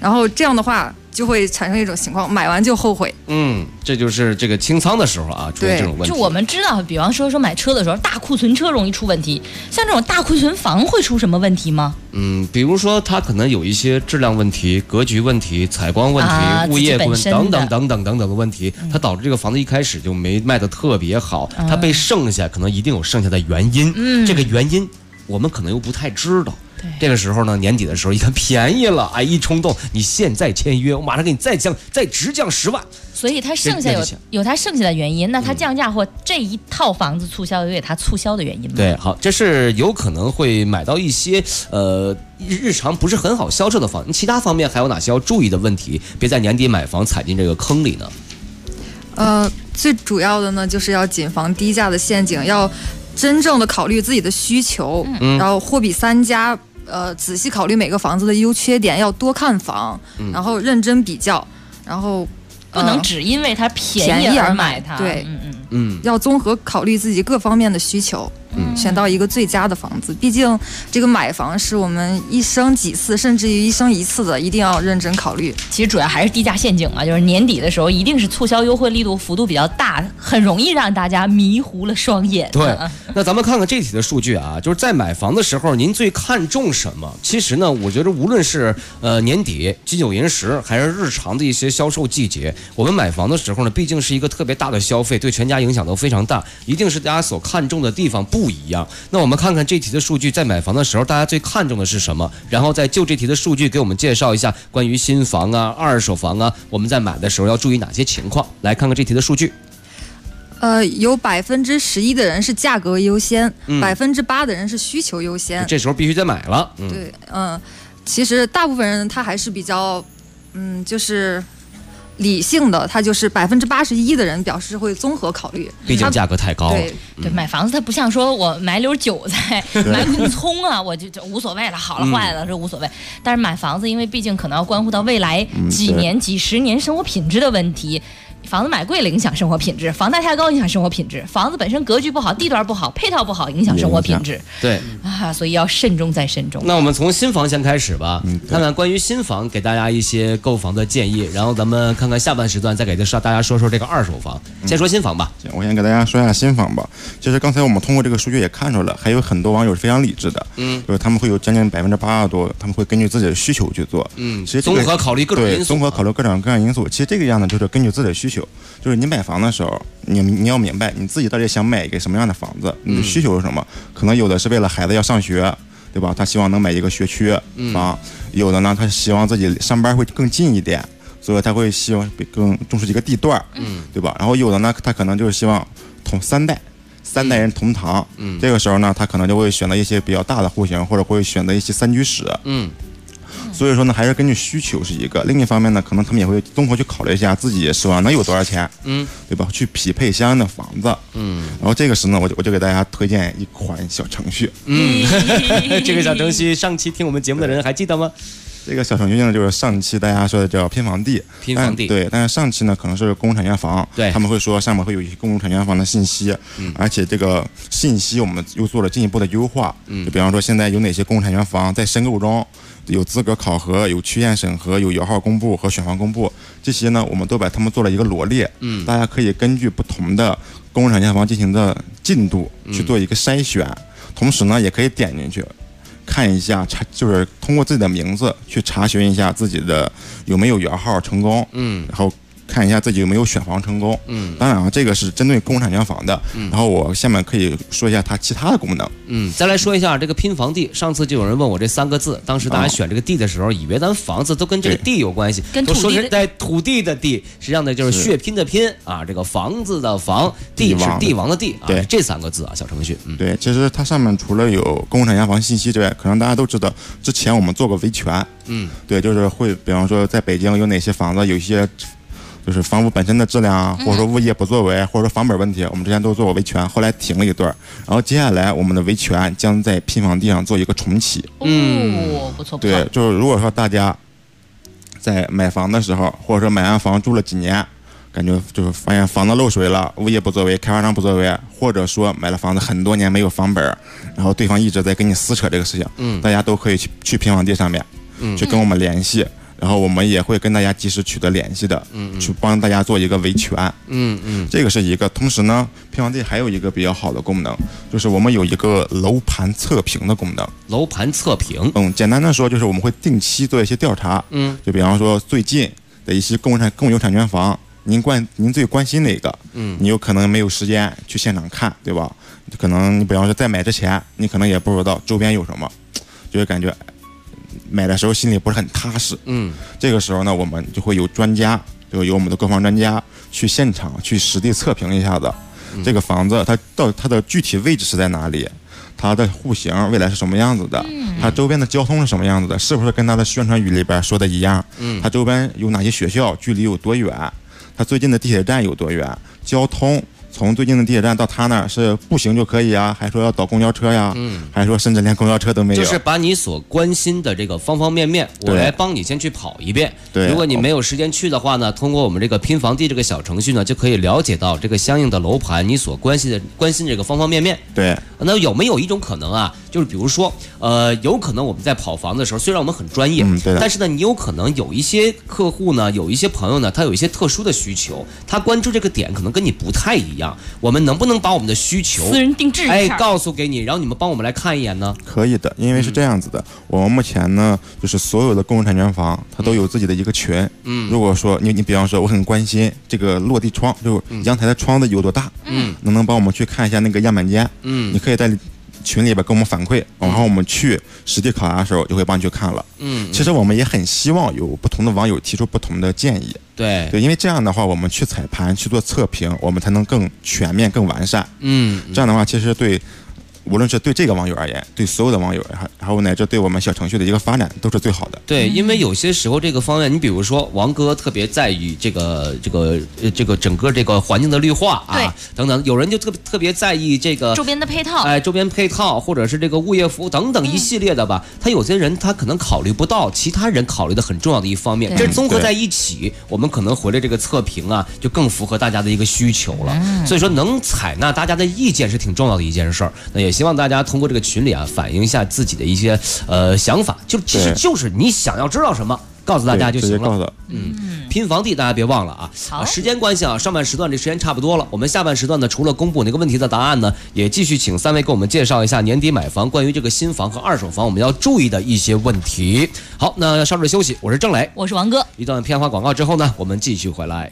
Q: 然后这样的话就会产生一种情况，买完就后悔。
G: 这就是这个清仓的时候啊，出现这种问题。
A: 就我们知道，比方说买车的时候，大库存车容易出问题，像这种大库存房会出什么问题吗？
G: 比如说它可能有一些质量问题、格局问题、采光问题、物业问题等等的问题，它导致这个房子一开始就没卖得特别好，它被剩下可能一定有剩下的原因。这个原因我们可能又不太知道。这个时候呢，年底的时候一看便宜了，一冲动，你现在签约，我马上给你再直降10万。
A: 所以它剩下有它剩下的原因，那它降价或这一套房子促销有它促销的原因吗？
G: 对，好，这是有可能会买到一些日常不是很好销售的房。其他方面还有哪些要注意的问题？别在年底买房踩进这个坑里呢？
Q: 最主要的呢，就是要谨防低价的陷阱，要真正的考虑自己的需求，然后货比三家。仔细考虑每个房子的优缺点，要多看房，然后认真比较，然后
A: 不能只因为它便宜而买它。
Q: 对，要综合考虑自己各方面的需求。选到一个最佳的房子，毕竟这个买房是我们一生几次，甚至于一生一次的，一定要认真考虑。
A: 其实主要还是低价陷阱嘛，就是年底的时候一定是促销优惠力度幅度比较大，很容易让大家迷糊了双眼。
G: 对，那咱们看看这题的数据啊，就是在买房的时候，您最看重什么？其实呢，我觉得无论是年底、金九银十，还是日常的一些销售季节，我们买房的时候呢，毕竟是一个特别大的消费，对全家影响都非常大，一定是大家所看重的地方不一样。那我们看看这题的数据，在买房的时候大家最看重的是什么，然后再就这题的数据给我们介绍一下关于新房啊、二手房啊，我们在买的时候要注意哪些情况。来看看这题的数据。
Q: 有11%的人是价格优先，8%的人是需求优先，
G: 这时候必须得买了。
Q: 对，其实大部分人他还是比较就是理性的，他就是81%的人表示会综合考虑，
G: 毕竟价格太高了。
A: 对，买房子它不像说我买绺韭菜、买孔葱啊，我就无所谓了，好了坏了这无所谓。但是买房子，因为毕竟可能要关乎到未来几年、几十年生活品质的问题。房子买贵了影响生活品质，房贷太高影响生活品质，房子本身格局不好、地段不好、配套不好影响生活品质。
G: 对
A: 所以要慎重再慎重。
G: 那我们从新房先开始吧，看看关于新房给大家一些购房的建议，然后咱们看看下半时段再给大家说说这个二手房。先说新房吧。
P: 我先给大家说一下新房吧。其实刚才我们通过这个数据也看出了，还有很多网友是非常理智的，就是他们会有将近80%多，他们会根据自己的需求去做，其实
G: 综合考虑各种因素，
P: 综合考虑各种各样因素。其实这个样呢，就是根据自己的需求，就是你买房的时候，你要明白你自己到底想买一个什么样的房子，你的需求是什么？可能有的是为了孩子要上学，对吧？他希望能买一个学区房，有的呢，他希望自己上班会更近一点，所以他会希望更重视一个地段，对吧？然后有的呢，他可能就是希望三代人同堂，这个时候呢，他可能就会选择一些比较大的户型，或者会选择一些3居室，所以说呢，还是根据需求是一个。另一方面呢，可能他们也会综合去考虑一下自己手上能有多少钱，对吧？去匹配相应的房子，然后这个时呢，我就给大家推荐一款小程序，
G: 这个小程序上期听我们节目的人还记得吗？
P: 这个小程序呢，就是上期大家说的叫拼房地，对，但是上期呢可能是公共产权房，
G: 对，
P: 他们会说上面会有一些公共产权房的信息，而且这个信息我们又做了进一步的优化，就比方说现在有哪些公共产权房在申购中，有资格考核、有区县审核、有摇号公布和选房公布，这些呢我们都把它们做了一个罗列，大家可以根据不同的公共产权房进行的进度去做一个筛选，同时呢也可以点进去看一下，就是通过自己的名字去查询一下自己的有没有摇号成功，然后看一下自己有没有选房成功，当然这个是针对公共产权房的，然后我下面可以说一下它其他的功能，
G: 再来说一下这个拼房地。上次就有人问我这3个字，当时大家选这个地的时候，以为咱房子都跟这个地有关系，
A: 跟
G: 都说是在土地的地，实际上呢就是血拼的拼啊，这个房子的房，地是帝王的地啊，这3个字啊，小程序。
P: 对，其实它上面除了有公共产权房信息之外，可能大家都知道，之前我们做过维权，对，就是会比方说在北京有哪些房子有一些就是房屋本身的质量啊，或者说物业不作为，或者说房本问题，我们之前都做过维权，后来停了一段，然后接下来我们的维权将在拼房地上做一个重启。
A: 不错。
P: 对，就是如果说大家在买房的时候，或者说买完房住了几年，感觉就是发现房子漏水了，物业不作为，开发商不作为，或者说买了房子很多年没有房本，然后对方一直在跟你撕扯这个事情，大家都可以去拼房地上面，去跟我们联系。 然后我们也会跟大家及时取得联系的，去帮大家做一个维权，这个是一个。同时呢，拼房地还有一个比较好的功能，就是我们有一个楼盘测评的功能。
G: 楼盘测评，
P: 简单的说就是我们会定期做一些调查，就比方说最近的一些共有产权房，您最关心哪个？你有可能没有时间去现场看，对吧？可能你比方说在买之前，你可能也不知道周边有什么，就是感觉买的时候心里不是很踏实。这个时候呢，我们就会有专家，就有我们的购房专家去现场去实地测评一下子，这个房子它的具体位置是在哪里，它的户型未来是什么样子的，它周边的交通是什么样子的，是不是跟它的宣传语里边说的一样？它周边有哪些学校，距离有多远？它最近的地铁站有多远？交通从最近的地铁站到他那儿是步行就可以啊，还说要倒公交车呀？还说甚至连公交车都没有？
G: 就是把你所关心的这个方方面面，我来帮你先去跑一遍。
P: 对，
G: 如果你没有时间去的话呢，通过我们这个拼房地这个小程序呢，就可以了解到这个相应的楼盘你所关心这个方方面面。
P: 对，
G: 那有没有一种可能啊？就是比如说，有可能我们在跑房的时候，虽然我们很专业，但是呢，你有可能有一些客户呢，有一些朋友呢，他有一些特殊的需求，他关注这个点可能跟你不太一样。我们能不能把我们的需求
A: 私人定制一下，
G: 告诉给你，然后你们帮我们来看一眼呢？
P: 可以的，因为是这样子的，我们目前呢，就是所有的公共产权房，它都有自己的一个群。如果说你比方说，我很关心这个落地窗，就阳台的窗子有多大，能不能帮我们去看一下那个样板间？你可以在群里边跟我们反馈，然后我们去实地考察的时候就会帮你去看了。其实我们也很希望有不同的网友提出不同的建议。
G: 对，
P: 因为这样的话，我们去踩盘去做测评，我们才能更全面、更完善。这样的话，其实对。无论是对这个网友而言，对所有的网友，还有乃至对我们小程序的一个发展，都是最好的。
G: 对，因为有些时候这个方面，你比如说王哥特别在意这个整个这个环境的绿化啊，等等，有人就特别在意这个
A: 周边的配套，
G: 周边配套或者是这个物业服务等等一系列的吧。他有些人他可能考虑不到其他人考虑的很重要的一方面，这综合在一起，我们可能回来这个测评啊，就更符合大家的一个需求了。所以说，能采纳大家的意见是挺重要的一件事儿。那也希望大家通过这个群里啊，反映一下自己的一些想法，其实就是你想要知道什么，告诉大家就行了。拼房地大家别忘了啊。时间关系啊，上半时段这时间差不多了，我们下半时段呢，除了公布那个问题的答案呢，也继续请3位给我们介绍一下年底买房关于这个新房和二手房我们要注意的一些问题。好，那稍事休息，我是郑磊，
A: 我是王哥。
G: 一段片花广告之后呢，我们继续回来。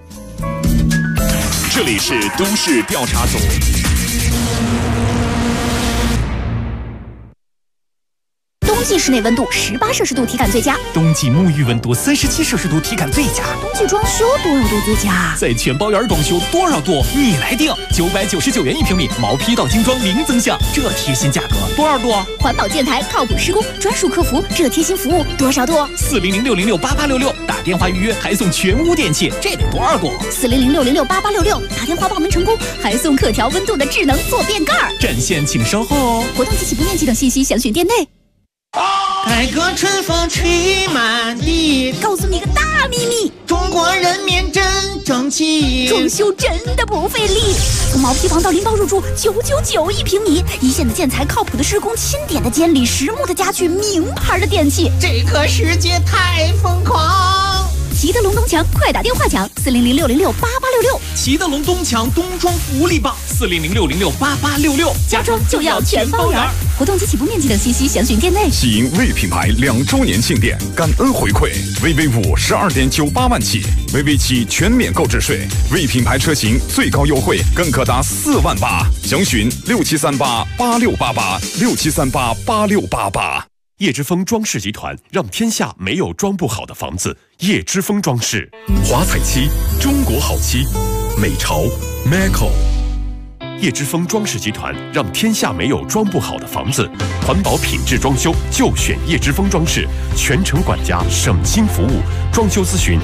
C: 这里是都市调查组。
K: 冬季室内温度18摄氏度体感最佳，
F: 冬季沐浴温度37摄氏度体感最佳，
K: 冬季装修多少度最佳？
F: 在全包园装修多少度？你来定，999元1平米，毛坯到精装零增项，这贴心价格多少度？
K: 环保建材靠谱施工，专属客服，这贴心服务多少度
F: ？40060688866，打电话预约还送全屋电器，这得多少度
K: ？40060688866，打电话报名成功还送可调温度的智能坐便盖。
F: 占线请稍后哦。
K: 活动及起步面积等信息详询店内。
R: 改革春风吹满地，
K: 告诉你个大秘密，
R: 中国人民真争气，
K: 装修真的不费力。从毛坯房到拎包入住，9991平米，一线的建材，靠谱的施工，钦点的监理，实木的家具，名牌的电器，
R: 这个世界太疯狂。
K: 齐德龙东墙，快打电话抢40060688866。
F: 齐德龙东墙冬装福利棒，40060688866，
K: 家装就要全包圆。活动及起步面积等信息详询店内。
C: 喜迎魏品牌2周年庆典感恩回馈，VV5 12.98万起，VV7全免购置税，魏品牌车型最高优惠更可达4万8，详询67388688，67388688。叶之峰装饰集团让天下没有装不好的房子。叶之峰装饰，华彩漆，中国好漆，美潮 Maco。叶之峰装饰集团让天下没有装不好的房子，环保品质装修就选叶之峰装饰，全程管家，省心服务。装修咨询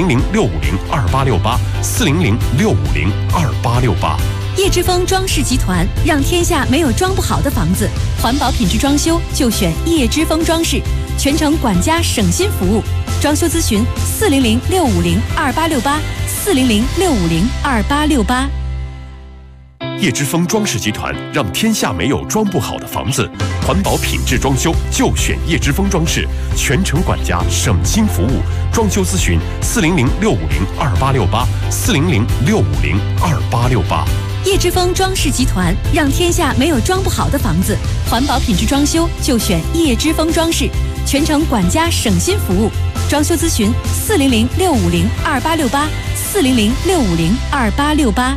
C: 40065028868，40065028868。
E: 叶之峰装饰集团让天下没有装不好的房子，环保品质装修就选叶之峰装饰，全程管家省心服务。装修咨询40065028868，40065028868。
C: 叶之峰装饰集团，让天下没有装不好的房子。环保品质装修就选叶之峰装饰，全程管家，省心服务。装修咨询400-650-2868，400-650-2868。
E: 叶之峰装饰集团，让天下没有装不好的房子。环保品质装修就选叶之峰装饰，全程管家，省心服务。装修咨询400-650-2868，400-650-2868。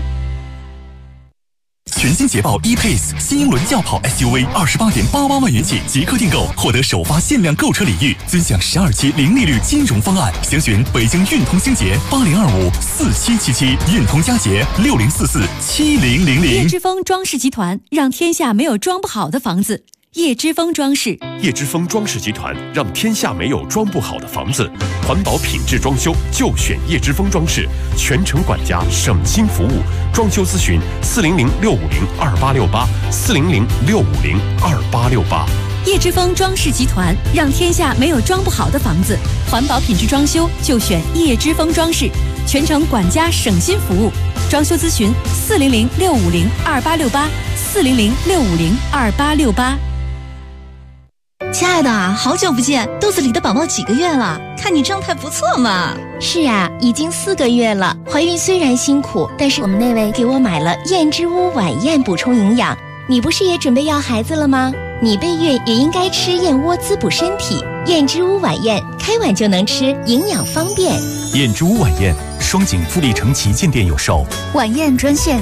S: 全新捷豹 E-Pace 新英伦轿跑 SUV28.88万元起即刻订购，获得首发限量购车礼遇，尊享12期零利率金融方案。详询北京运通星捷80254777，运通佳捷60447000。
E: 叶之峰装饰集团，让天下没有装不好的房子。叶之峰装饰，
C: 叶之峰装饰集团，让天下没有装不好的房子。环保品质装修就选叶之峰装饰，全程管家，省心服务。装修咨询400-650-2868，400-650-2868。
E: 叶之峰装饰集团，让天下没有装不好的房子。环保品质装修就选叶之峰装饰，全程管家，省心服务。装修咨询400-650-2868，400-650-2868。
T: 亲爱的，好久不见，肚子里的宝宝几个月了？看你状态不错嘛。
H: 是啊，已经4个月了。怀孕虽然辛苦，但是我们那位给我买了燕之屋晚宴补充营养。你不是也准备要孩子了吗？你备孕也应该吃燕窝滋补身体。燕之屋晚宴，开碗就能吃，营养方便。
S: 燕之屋晚宴，双井富力城旗舰店有售。
K: 晚宴专线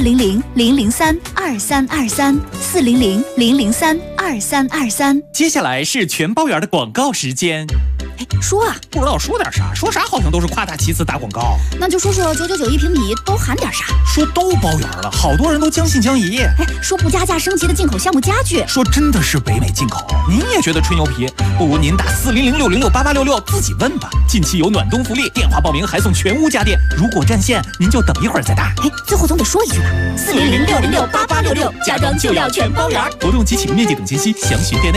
K: 400-003-2323，400-003-2323。
F: 接下来是全包圆的广告时间。
K: 说啊，
F: 不知道说点啥，说啥好像都是夸大其词打广告。
K: 那就说说999一平米都含点啥？
F: 说都包圆了，好多人都将信将疑。
K: 说不加价升级的进口项目家具，
F: 说真的是北美进口。您也觉得吹牛皮？不如您打400-606-8866自己问吧。近期有暖冬福利，电话报名还送全屋家电。如果占线，您就等一会儿再打。
K: 最后总得说一句吧
F: ，400-606-8866，家装就要全包圆。活动及启动面积等信息详询店内。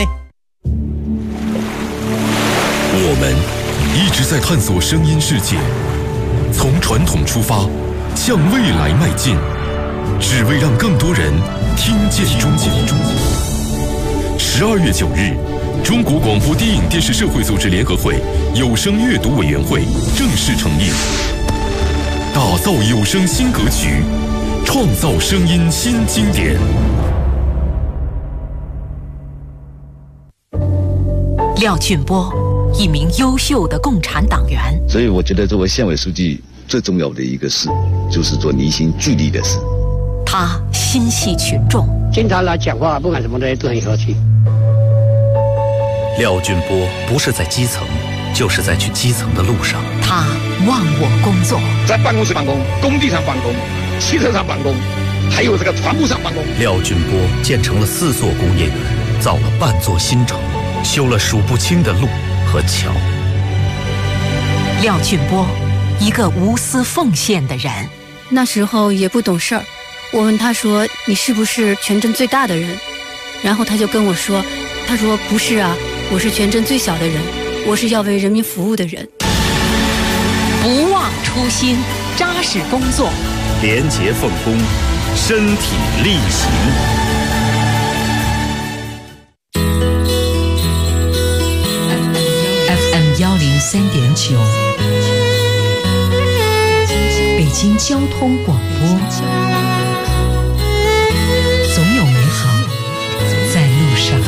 C: 我们一直在探索声音世界，从传统出发，向未来迈进，只为让更多人听见中国。12月9日，中国广播电影电视社会组织联合会有声阅读委员会正式成立，打造有声新格局，创造声音新经典。
U: 廖俊波，一名优秀的共产党员。
V: 所以我觉得作为县委书记最重要的一个事，就是做凝心聚力的事。
U: 他心系群众，
W: 经常来讲话，不管什么的都很和气。
X: 廖俊波不是在基层，就是在去基层的路上。
U: 他忘我工作，
W: 在办公室办公，工地上办公，汽车上办公，还有这个船坞上办公。
X: 廖俊波建成了4座工业园，造了半座新城，修了数不清的路和桥。
U: 廖俊波，一个无私奉献的人。
M: 那时候也不懂事儿，我问他说：“你是不是全镇最大的人？”然后他就跟我说：“他说不是啊，我是全镇最小的人，我是要为人民服务的人。”
U: 不忘初心，扎实工作，
X: 廉洁奉公，身体力行。
U: FM103.9，北京交通广播，总有美好在路上。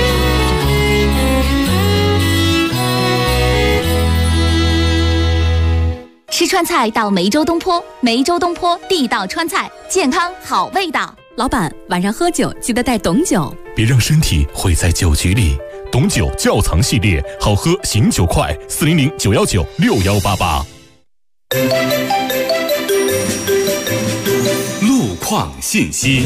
E: 吃川菜到梅州东坡，梅州东坡地道川菜，健康好味道。老板，晚上喝酒记得带董酒，
C: 别让身体毁在酒局里。董酒窖藏系列，好喝醒酒快，400-919-6188。
D: 路况信息。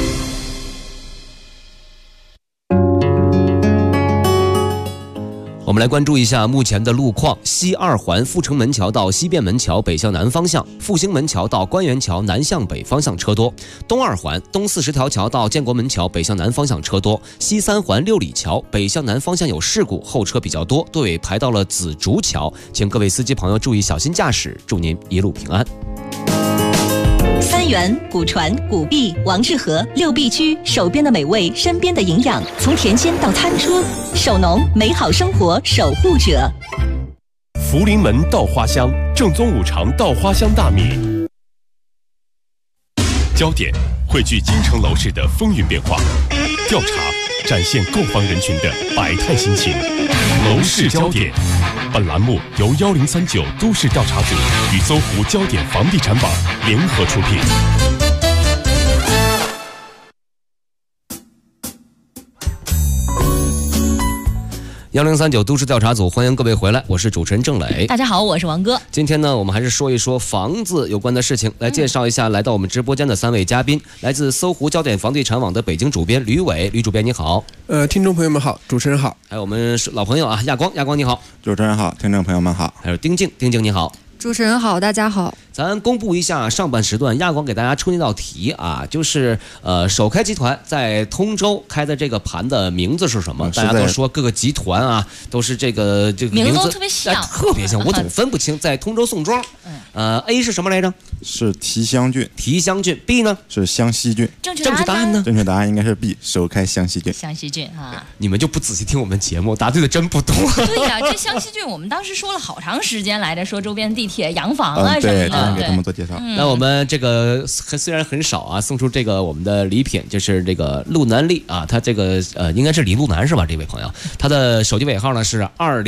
G: 我们来关注一下目前的路况。西2环阜成门桥到西便门桥北向南方向，复兴门桥到官园桥南向北方向车多。东2环东40条桥到建国门桥北向南方向车多。西3环6里桥北向南方向有事故，后车比较多，队尾排到了紫竹桥，请各位司机朋友注意小心驾驶，祝您一路平安。
T: 三元、古传、古碧、王致和6必居，手边的美味，身边的营养，从甜心到餐桌，手农美好生活守护者。
C: 福临门稻花香，正宗五常稻花香大米。焦点汇聚京城楼市的风云变化，调查展现购房人群的百态心情。楼市焦点，本栏目由1039都市调查组与搜狐焦点房地产网联合出品。
G: 1039都市调查组，欢迎各位回来，我是主持人郑磊。
A: 大家好，我是王哥。
G: 今天呢，我们还是说一说房子有关的事情，来介绍一下来到我们直播间的3位嘉宾，来自搜狐焦点房地产网的北京主编吕伟，吕主编你好。
O: 听众朋友们好，主持人好。
G: 还有我们老朋友啊，亚光你好。
P: 主持人好，听众朋友们好。
G: 还有丁静你好。
Q: 主持人好，大家好。
G: 咱公布一下上半时段亚光给大家出那道题啊，就是首开集团在通州开的这个盘的名字是什么？大家都说各个集团啊都是这个名字
A: 都特别像，
G: 特别像，我总分不清。在通州宋庄，A 是什么来着？
P: 是提香郡。
G: 提香郡。B 呢？
P: 是湘西郡。
A: 正确答案
G: 呢？
P: 正确答案应该是 B， 首开湘西郡。
A: 湘西郡啊！
G: 你们就不仔细听我们节目，答对的真不多。
A: 对呀，这湘西郡我们当时说了好长时间来着，说周边地铁、洋房啊什么的。
P: 对，给他们做介绍。
G: 那我们这个虽然很少啊，送出这个我们的礼品，就是这个路南利啊，他这个应该是李路南是吧？这位朋友，他的手机尾号呢是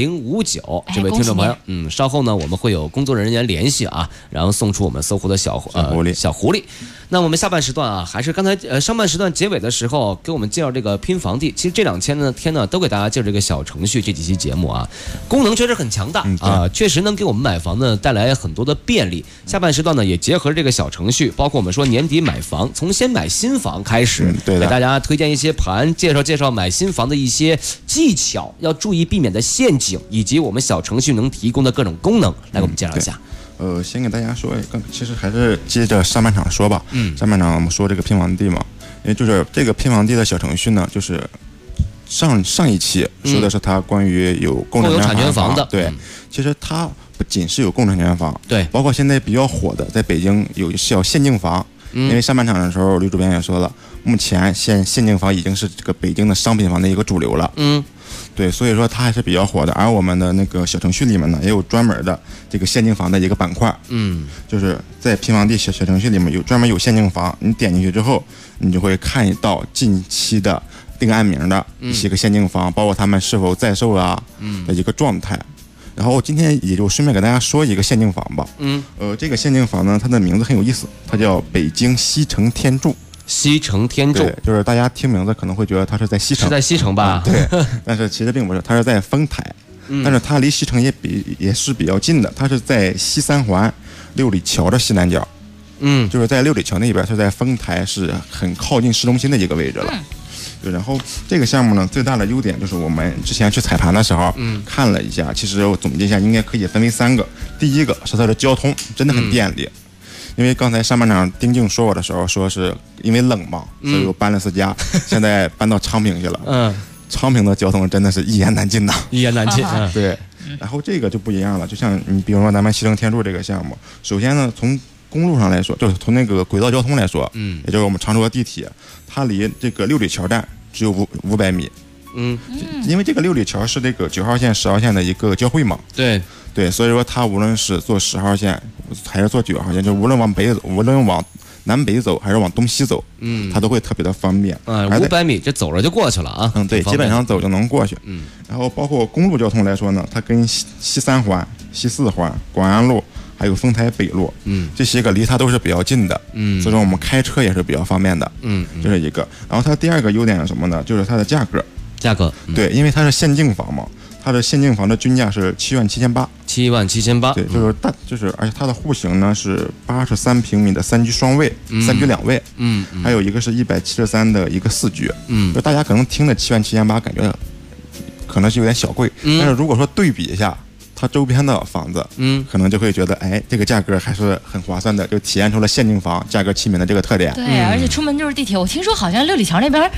G: 2059。这位听众朋友，稍后呢我们会有工作人员联系啊，然后送出我们搜狐的小狐狸。那我们下半时段啊，还是刚才上半时段结尾的时候给我们介绍这个拼房地。其实这2天呢都给大家介绍这个小程序，这几期节目啊，功能确实很强大啊，确实能给我们买房呢带来很多的便利。下半时段呢也结合这个小程序，包括我们说年底买房，从先买新房开始，给大家推荐一些盘，介绍买新房的一些技巧，要注意避免的陷阱，以及我们小程序能提供的各种功能，来给我们介绍一下。
P: 先给大家说，其实还是接着上半场说吧。上半场我们说这个拼房地嘛，因为就是这个拼房地的小程序呢，就是上一期说的是它关于有共有产权房的，对，其实它不仅是有共产权房，
G: 对，
P: 包括现在比较火的，在北京有小限定房。因为上半场的时候，吕主编也说了，目前限定房已经是这个北京的商品房的一个主流了。对，所以说它还是比较火的。而我们的那个小程序里面呢，也有专门的这个限定房的一个板块。就是在拼房地小程序里面专门有限定房，你点进去之后，你就会看到近期的定案名的一些个限定房，包括他们是否在售啊的一个状态。然后今天也就顺便给大家说一个限定房吧。这个限定房呢，它的名字很有意思，它叫北京西城天柱。
G: 西城天柱，
P: 对，就是大家听名字可能会觉得它是在西城，
G: 是在西城吧？
P: 对，但是其实并不是，它是在丰台。但是它离西城也是比较近的，它是在西三环六里桥的西南角。就是在六里桥那边，它在丰台是很靠近市中心的一个位置了。对，然后这个项目呢，最大的优点就是我们之前去踩盘的时候，看了一下，其实我总结一下，应该可以分为3个。第一个是它的交通真的很便利，因为刚才上半场丁静说我的时候，说是因为冷嘛，所以我搬了4家，现在搬到昌平去了。昌平的交通真的是一言难尽呐，
G: 一言难尽。
P: 对，然后这个就不一样了，就像你比如说咱们西城天柱这个项目，首先呢，从公路上来说，就是从那个轨道交通来说，也就是我们常说的地铁，它离这个六里桥站只有500米。因为这个六里桥是这个9号线、10号线的一个交汇嘛。对，所以说它无论是坐10号线还是坐9号线，就无论往北走，无论往南北走还是往东西走，它都会特别的方便。
G: 500米这走着就过去了啊。
P: 对，基本上走就能过去。然后包括公路交通来说呢，它跟西三环、西四环、广安路还有丰台北路，这些个离它都是比较近的，所以说我们开车也是比较方便的，这是一个。然后它第2个优点是什么呢？就是它的价格，对，因为它是限定房嘛，它的限定房的均价是77800。
G: 77800，
P: 对，而且它的户型呢是83平米的3居双卫，3居2卫，还有一个是173的一个4居，就大家可能听的77800感觉可能是有点小贵，但是如果说对比一下它周边的房子，可能就会觉得，哎，这个价格还是很划算的，就体现出了限定房价格亲民的这个特点。
A: 对，而且出门就是地铁。我听说好像六里桥那边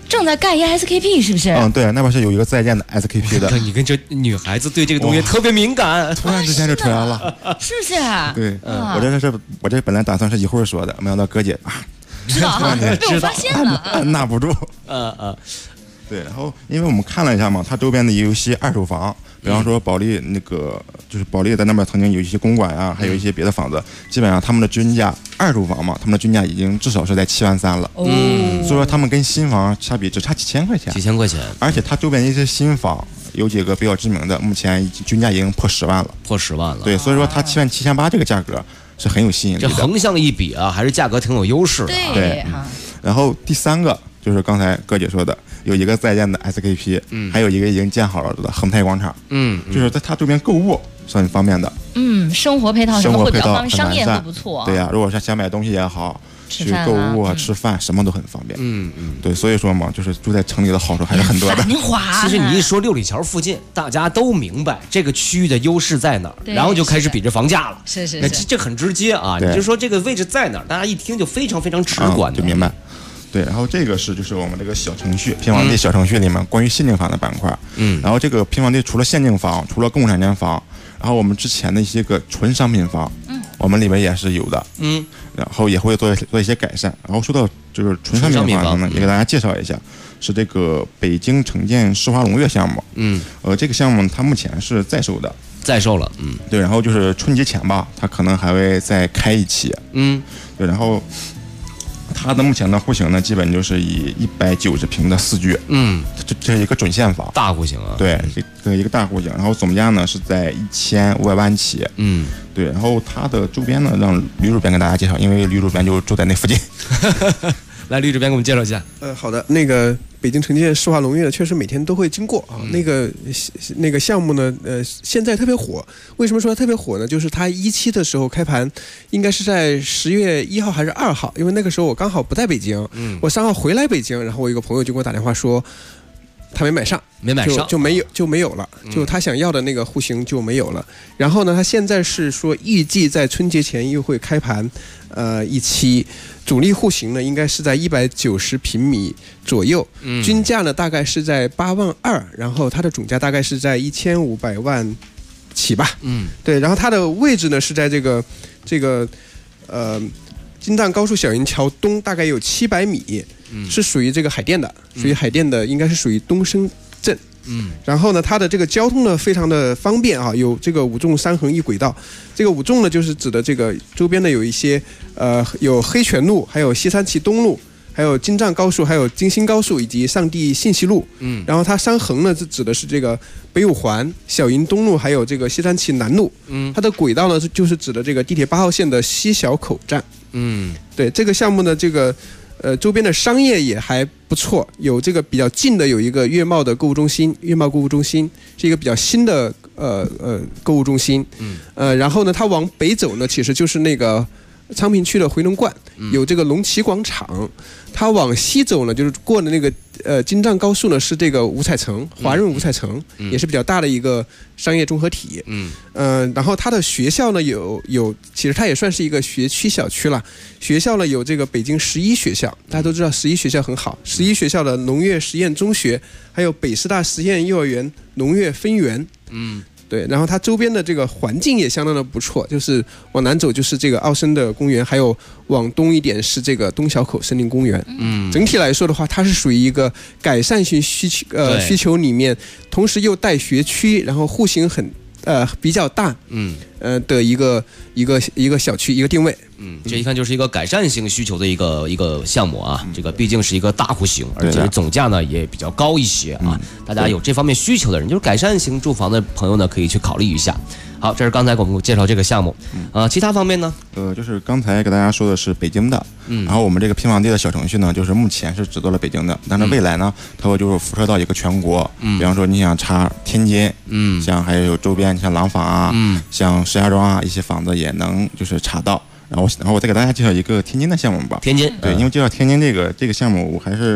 A: 正在盖一 SKP 是不是？
P: 对，那边是有一个在建的 SKP 的。
G: 你跟这女孩子对这个东西特别敏感，
P: 突然之间就出来了，
A: 是不是？
P: 对，我这本来打算是一会儿说的，没想到哥姐
A: 知道啊，被我发现了，
P: 按捺不住。对，然后因为我们看了一下嘛，它周边的游戏二手房，比方说保利就是保利在那边曾经有一些公馆啊，还有一些别的房子，基本上他们的均价二手房嘛，他们的均价已经至少是在73000了。所以说他们跟新房相比只差几千块钱。而且它周边的一些新房有几个比较知名的，目前均价已经破10万了。对，所以说它77800这个价格是很有吸引力的。
G: 这横向一比啊，还是价格挺有优势的。
A: 对。
P: 然后第三个就是刚才哥姐说的，有一个在建的 SKP，还有一个已经建好了的恒泰广场，就是在它周边购物是很方便的，
A: 生活配套什么会比较方便，商业会不错。
P: 对呀，如果是想买东西也好，去购物啊、吃饭什么都很方便。对，所以说嘛，就是住在城里的好处还是很多的。
G: 其实你一说六里桥附近，大家都明白这个区域的优势在哪儿，然后就开始比这房价了。
A: 是，
G: 这很直接啊！你就说这个位置在哪儿，大家一听就非常非常直观，
P: 就明白。对，然后这个就是我们这个小程序拼房地小程序里面关于限定房的板块。然后这个拼房地除了限定房，除了共产间房，然后我们之前的一些个纯商品房，我们里面也是有的。然后也会做一些改善。然后说到这个纯商品房呢，也给大家介绍一下，是这个北京城建施华龙悦项目。这个项目它目前是在售了。对，然后就是春节前吧，它可能还会再开一期。对，然后它的目前的户型呢，基本就是以190平的4居。这是一个准现房，
G: 大户型啊。
P: 对，这一个大户型，然后总价呢是在1500万起。对，然后它的周边呢，让吕主编跟大家介绍，因为吕主编就住在那附近。
G: 来，吕主编给我们介绍一下。
O: 好的，那个北京城建施华龙悦确实每天都会经过啊。那个项目呢，现在特别火。为什么说它特别火呢？就是它17的时候开盘，应该是在10月1号还是2号，因为那个时候我刚好不在北京，我3号回来北京，然后我一个朋友就给我打电话说，他没买上，就没有了，就他想要的那个户型就没有了。然后呢，他现在是说预计在春节前又会开盘，一期。主力户型呢，应该是在190平米左右，均价呢大概是在8万2，然后它的总价大概是在1500万起吧。对，然后它的位置呢是在这个京藏高速小银桥东，大概有700米，是属于这个海淀的，应该是属于东升镇。然后呢，它的这个交通呢非常的方便啊，有这个5纵3横1轨道。这个5纵呢就是指的这个周边呢有一些有黑泉路，还有西三旗东路，还有京藏高速，还有京新高速以及上地信息路。然后它3横呢指的是这个北五环、小银东路，还有这个西三旗南路。它的轨道呢就是指的这个地铁8号线的西小口站。对，这个项目呢这个。周边的商业也还不错，有这个比较近的有一个粤贸购物中心是一个比较新的购物中心。然后呢，它往北走呢，其实就是那个昌平区的回龙观，有这个龙旗广场。它往西走呢，就是过的那个京藏高速呢，是这个五彩城华润五彩城，也是比较大的一个商业综合体。然后它的学校呢有，其实它也算是一个学区小区了。学校呢有这个北京11学校，大家都知道11学校很好，11学校的农业实验中学，还有北师大实验幼儿园农业分园。对，然后它周边的这个环境也相当的不错，就是往南走就是这个奥森的公园，还有往东一点是这个东小口森林公园。整体来说的话，它是属于一个改善型需求里面，同时又带学区，然后户型比较大，的一个小区一个定位。
G: 这一看就是一个改善性需求的一个项目啊。这个毕竟是一个大户型，而且总价呢也比较高一些啊。大家有这方面需求的人，就是改善型住房的朋友呢，可以去考虑一下。好，这是刚才给我们介绍这个项目。其他方面呢？
P: 就是刚才给大家说的是北京的，然后我们这个拼房地的小程序呢，就是目前是只做了北京的，但是未来呢，它会就是辐射到一个全国。比方说你想查天津，像还有周边像廊坊啊，像石家庄啊一些房子也能就是查到。然后我再给大家介绍一个天津的项目吧。
G: 天津，
P: 对，因为介绍天津这个项目，我还是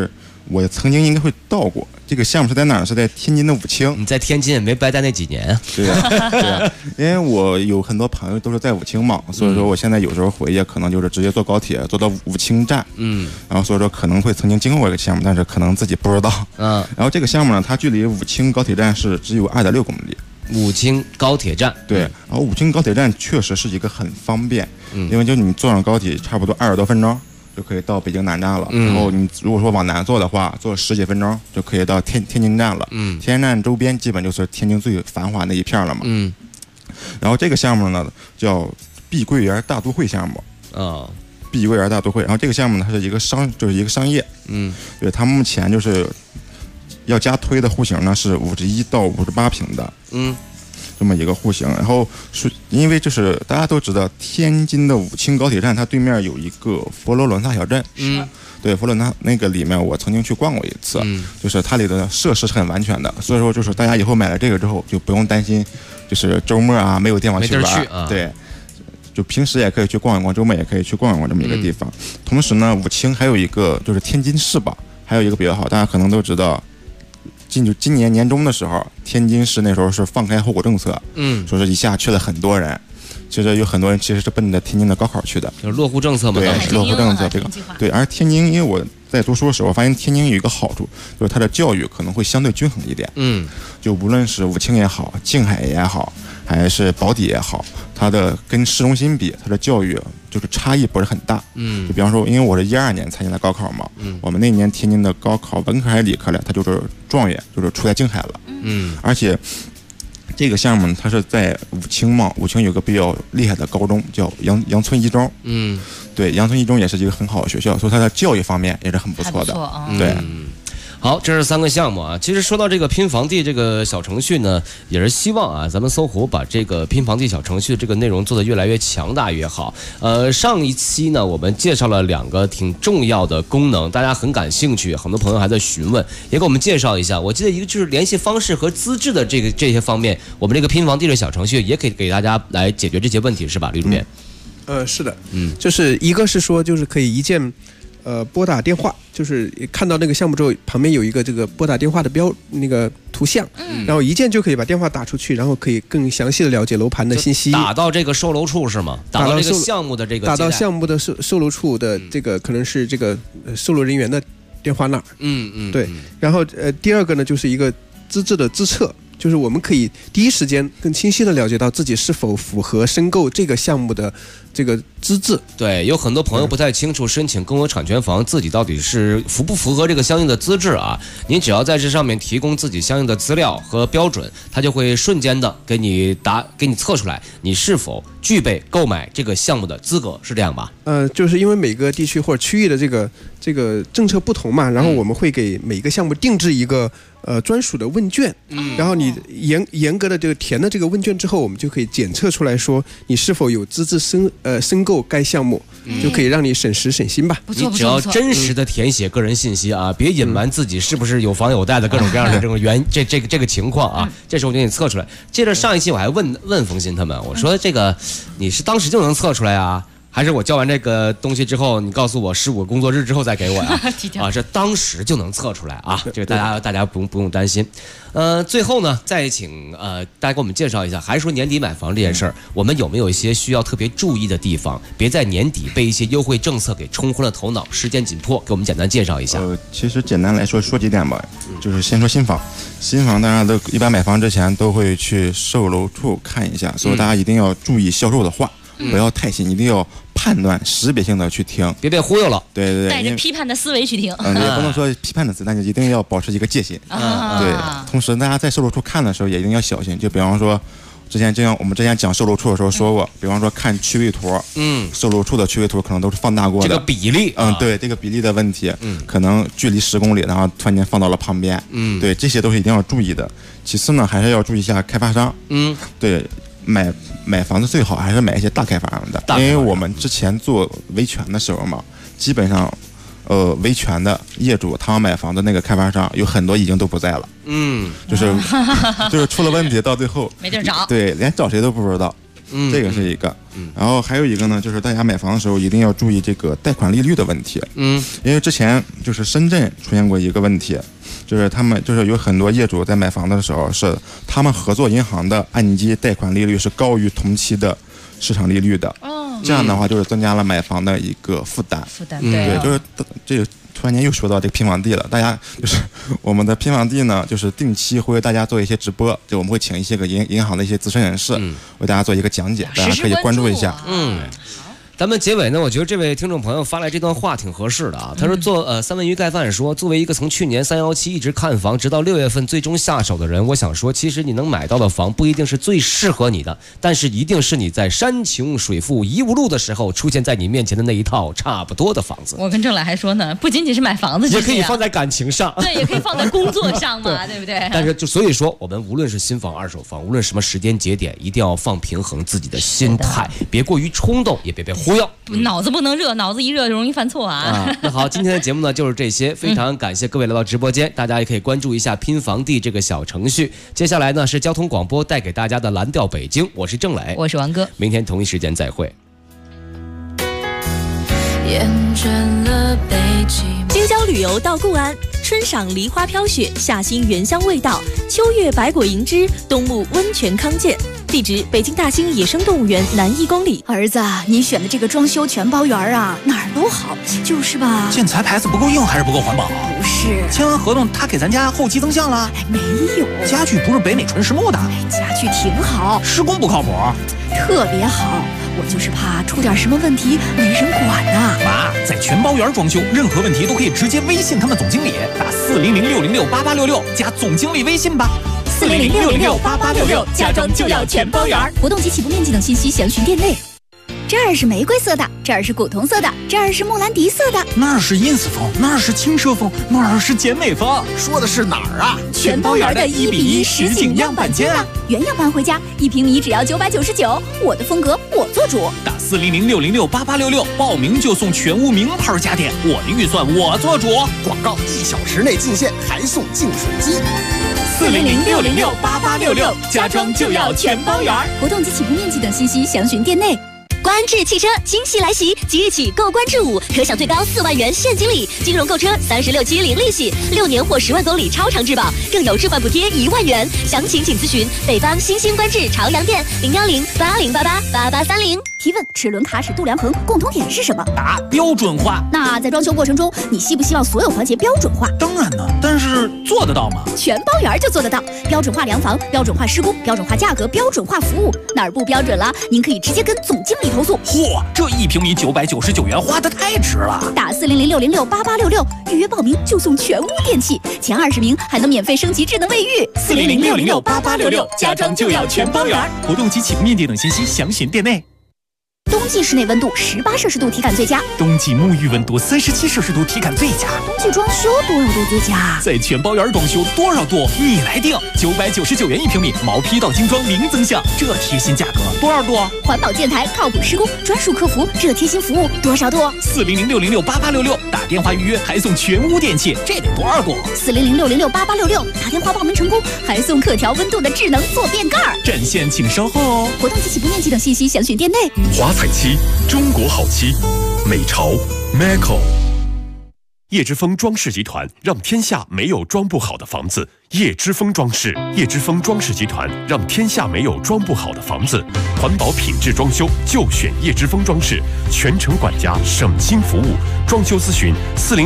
P: 我曾经应该会到过。这个项目是在哪儿？是在天津的武清。
G: 你在天津也没白待那几年啊。
P: 对呀，对呀，因为我有很多朋友都是在武清嘛，所以说我现在有时候回去可能就是直接坐高铁坐到武清站，然后所以说可能会曾经经过过这个项目，但是可能自己不知道。然后这个项目呢，它距离武清高铁站是只有2.6公里。
G: 武清高铁站，
P: 对，然后武清高铁站确实是一个很方便，因为就你坐上高铁差不多20多分钟。就可以到北京南站了，然后你如果说往南坐的话，坐10几分钟就可以到天津站了。天津站周边基本就是天津最繁华那一片了嘛。然后这个项目呢叫碧桂园大都会项目啊，碧桂园大都会。然后这个项目呢，它是一个商业，对，它目前就是要加推的户型呢是51到58平的，这么一个户型。然后是因为就是大家都知道，天津的武清高铁站它对面有一个佛罗伦萨小镇，对，佛罗伦萨那个里面我曾经去逛过一次，就是它里的设施是很完全的，所以说就是大家以后买了这个之后就不用担心，就是周末啊没有地方去玩，对，就平时也可以去逛一逛，周末也可以去逛一逛这么一个地方。同时呢，武清还有一个就是天津市吧，还有一个比较好，大家可能都知道。今年年中的时候，天津市那时候是放开后果政策，说是一下去了很多人，其实有很多人其实是奔着天津的高考去的，
G: 就是落户政策嘛，
P: 对，落户政策这个，对。而天津，因为我在读书的时候发现天津有一个好处，就是它的教育可能会相对均衡一点，就无论是武清也好，静海也好，还是宝坻也好，它的跟市中心比，它的教育就是差异不是很大，就比方说，因为我是12年参加的高考嘛，我们那年天津的高考文科还是理科的，它就是状元，就是出在静海了，而且这个项目它是在武清嘛，武清有个比较厉害的高中叫杨村一中，对，杨村一中也是一个很好的学校，所以它的教育方面也是很不错的，对。
G: 好，这是3个项目啊。其实说到这个拼房地这个小程序呢，也是希望啊，咱们搜狐把这个拼房地小程序的这个内容做得越来越强大越好。上一期呢，我们介绍了2个挺重要的功能，大家很感兴趣，很多朋友还在询问，也给我们介绍一下。我记得一个就是联系方式和资质的这些方面，我们这个拼房地的小程序也可以给大家来解决这些问题，是吧，李主编？
O: 是的，就是一个是说就是可以一键。拨打电话，就是看到那个项目之后，旁边有一个这个拨打电话的那个图像，然后一键就可以把电话打出去，然后可以更详细的了解楼盘的信息。
G: 打到这个售楼处是吗？打到这个项目的这个。
O: 打到项目的售楼处的这个可能是这个售楼人员的电话那儿。对。然后第二个呢，就是一个资质的资测。就是我们可以第一时间更清晰的了解到自己是否符合申购这个项目的这个资质。
G: 对，有很多朋友不太清楚申请共有产权房自己到底是符不符合这个相应的资质啊。您只要在这上面提供自己相应的资料和标准，它就会瞬间的给你测出来你是否具备购买这个项目的资格，是这样吧？
O: 就是因为每个地区或者区域的这个政策不同嘛，然后我们会给每个项目定制一个专属的问卷，然后你严格的这个填了这个问卷之后，我们就可以检测出来说你是否有资质申购该项目，就可以让你省时省心吧。
G: 你只要真实的填写个人信息啊，别隐瞒自己是不是有房有贷的各种各样的这种这个情况啊，这时候就给你测出来。接着上一期我还问冯鑫他们，我说这个你是当时就能测出来啊？还是我交完这个东西之后，你告诉我15个工作日之后再给我呀？这当时就能测出来啊！这个大家不用担心。最后呢，再请大家给我们介绍一下，还是说年底买房这件事儿，我们有没有一些需要特别注意的地方？别在年底被一些优惠政策给冲昏了头脑，时间紧迫，给我们简单介绍一下。
P: 其实简单来说几点吧，就是先说新房，大家都一般买房之前都会去售楼处看一下，所以大家一定要注意销售的话。不要太信，一定要判断识别性的去听，
G: 别被忽悠了。
P: 对，
A: 带着批判的思维去听。
P: 也不能说批判的词，但是一定要保持一个戒心。对，同时大家在售楼处看的时候也一定要小心。就比方说，我们之前讲售楼处的时候说过，比方说看区位图，售楼处的区位图可能都是放大过的，
G: 这个比例，
P: 对这个比例的问题，可能距离10公里，然后突然间放到了旁边，对，这些都是一定要注意的。其次呢，还是要注意一下开发商，对。买房子最好还是买一些大开发商的，因为我们之前做维权的时候嘛，基本上，维权的业主他们买房的那个开发商有很多已经都不在了，就是出了问题到最后
A: 没地儿找，
P: 对，连找谁都不知道。 这个是一个。然后还有一个呢，就是大家买房的时候一定要注意这个贷款利率的问题。因为之前就是深圳出现过一个问题，就是他们就是有很多业主在买房的时候，是他们合作银行的按揭贷款利率是高于同期的市场利率的。这样的话就是增加了买房的一个负担。对，就是这个。突然间又说到这个拼房地了，大家就是我们的拼房地呢，就是定期会为大家做一些直播，就我们会请一些个银行的一些资深人士为大家做一个讲解，大家可以关注一下。
G: 咱们结尾呢，我觉得这位听众朋友发来这段话挺合适的啊。他说三文鱼盖饭说，作为一个从去年317一直看房，直到6月份最终下手的人，我想说，其实你能买到的房不一定是最适合你的，但是一定是你在山穷水复疑无路的时候出现在你面前的那一套差不多的房子。
A: 我跟郑磊还说呢，不仅仅是买房子，
G: 也可以放在感情上，
A: 对，也可以放在工作上嘛，对不对？
G: 但是所以说，我们无论是新房、二手房，无论什么时间节点，一定要放平衡自己的心态，别过于冲动，也别被忽悠。
A: 脑子不能热，脑子一热就容易犯错啊。
G: 那好，今天的节目呢就是这些，非常感谢各位来到直播间，大家也可以关注一下拼房地这个小程序。接下来呢是交通广播带给大家的蓝调北京，我是郑磊，
A: 我是王哥，
G: 明天同一时间再会。
T: 京郊旅游到固安，春赏梨花飘雪，夏欣原香味道，秋月百果盈枝，冬沐温泉康健。地址：北京大兴野生动物园南1公里。
K: 儿子，你选的这个装修全包园啊，哪儿都好，就是吧？
F: 建材牌子不够硬还是不够环保？
K: 不是，
F: 签完合同他给咱家后期增项了？
K: 没有。
F: 家具不是北美纯实木的？
K: 家具挺好，
F: 施工不靠谱，
K: 特别好。我就是怕出点什么问题没人管呐。
F: 妈，在全包园装修，任何问题都可以直接微信他们总经理，打400-606-8866加总经理微信吧。
T: 400-606-8866，家装就要全包园。
K: 活动及起步面积等信息详询店内。这儿是玫瑰色的，这儿是古铜色的，这儿是莫兰迪色的，
F: 那儿是 ins 风，那儿是轻奢风，那儿是简美风。说的是哪儿啊？
T: 全包园的1:1实景样板间啊！
K: 原样搬回家，1平米只要999，我的风格我做主。
F: 打400-606-8866，报名就送全屋名牌家电，我的预算我做主。
B: 广告1小时内进线，还送净水机。
T: 400-606-8866，家装就要全包园。
K: 活动及起步面积等信息详询店内。
T: 观致汽车惊喜来袭，即日起购观致5，可享最高4万元现金礼，金融购车36期零利息，6年或10万公里超长质保，更有置换补贴1万元。详情请咨询北方新兴观致朝阳店010-8088-8830。
K: 提问：齿轮、卡尺、度量衡共同点是什么？
F: 答：标准化。
K: 那在装修过程中，你希不希望所有环节标准化？
F: 当然呢，但是做得到吗？
K: 全包园就做得到，标准化量房、标准化施工、标准化价格、标准化服务，哪儿不标准了，您可以直接跟总经理投诉。
F: 嚯，这1平米999元花得太值了！
K: 打400-606-8866，预约报名就送全屋电器，前20名还能免费升级智能卫浴。
T: 400-606-8866，家装就要全包园。
F: 活动及起步面积等信息详询店内。
K: 冬季室内温度18摄氏度体感最佳，
F: 冬季沐浴温度37摄氏度体感最佳，
K: 冬季装修多少度最佳？
F: 在全包园装修多少度你来定，999元1平米，毛坯到精装零增项，这贴心价格多少度？
K: 环保建材，靠谱施工，专属客服，这贴心服务多少度
F: ？400-606-8866，打电话预约还送全屋电器，这得多少度
K: ？400-606-8866，打电话报名成功还送可调温度的智能坐便盖。
F: 占线请稍后哦。
K: 活动及起步面积等信息详询店内。
S: 华彩漆，中国好漆，美潮 Maco。
C: 叶之峰装饰集团让天下没有装不好的房子。叶之峰装饰，叶之峰装饰集团让天下没有装不好的房子。环保品质装修就选叶之峰装饰，全程管家，省心服务。装修咨询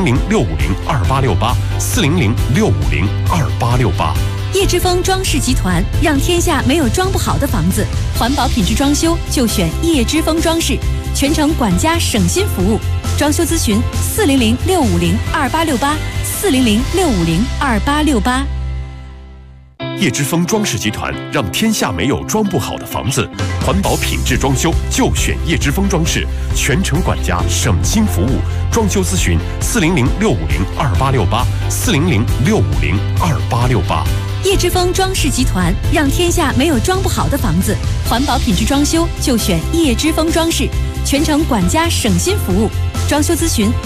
C: 400-650-2868，400-650-2868。
E: 叶之峰装饰集团让天下没有装不好的房子，环保品质装修就选叶之峰装饰，全程管家省心服务。装修咨询400-650-2868，400-650-2868。
C: 叶之峰装饰集团让天下没有装不好的房子，环保品质装修就选叶之峰装饰，全程管家，省心服务。装修咨询400-650-2868，400-650-2868。
E: 叶之峰装饰集团让天下没有装不好的房子，环保品质装修就选叶之峰装饰，全程管家省心服务。装修咨询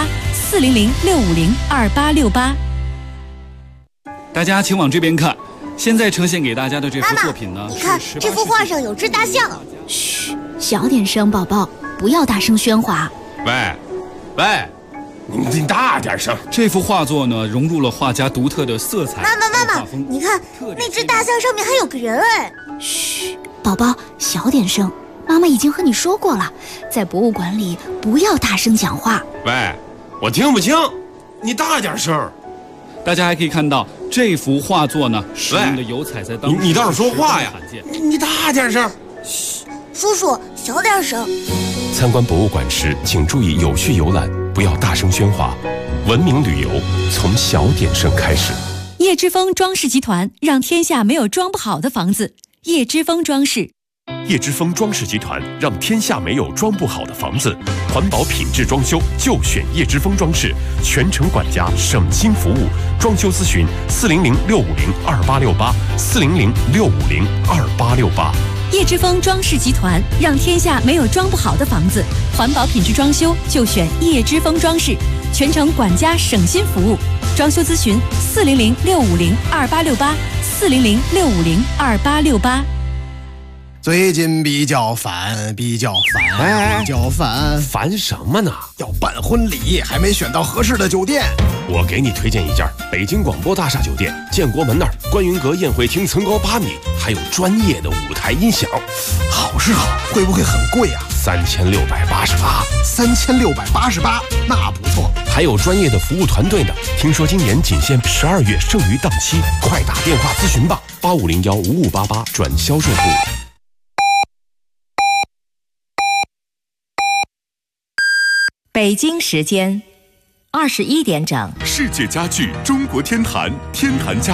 E: 400-650-2868，400-650-2868。
I: 大家请往这边看，
F: 现在呈现给大家的这幅作品呢，
K: 你看这幅画上有只大象。
E: 嘘，小点声，宝宝，不要大声喧哗。
C: 喂，你大点声。
F: 这幅画作呢，融入了画家独特的色彩。
K: 妈妈，你看那只大象上面还有个人哎。
E: 嘘，宝宝，小点声。妈妈已经和你说过了，在博物馆里不要大声讲话。
C: 喂，我听不清，你大点声。
F: 大家还可以看到这幅画作呢，使用的油彩在当时
C: 你倒是说话呀！你大点声。
K: 嘘，叔叔小点声。
C: 参观博物馆时，请注意有序游览，不要大声喧哗。文明旅游从小点声开始。
E: 叶之峰装饰集团，让天下没有装不好的房子。叶之峰装饰。
C: 叶之峰装饰集团，让天下没有装不好的房子。环保品质装修就选叶之峰装饰，全程管家，省心服务。装修咨询400-650-2868，400-650-2868。
E: 叶之峰装饰集团，让天下没有装不好的房子。环保品质装修就选叶之峰装饰，全程管家，省心服务。装修咨询400-650-2868，400-650-2868。
B: 最近比较烦，
C: 烦什么呢？
B: 要办婚礼，还没选到合适的酒店。
C: 我给你推荐一家北京广播大厦酒店，建国门那儿，观云阁宴会厅层高8米，还有专业的舞台音响。
B: 好是好，会不会很贵啊？3688，那不错。
C: 还有专业的服务团队呢。听说今年仅限12月剩余档期，快打电话咨询吧，8501-5588转销售部。
A: 北京时间21点整，
S: 世界家具中国天坛，天坛家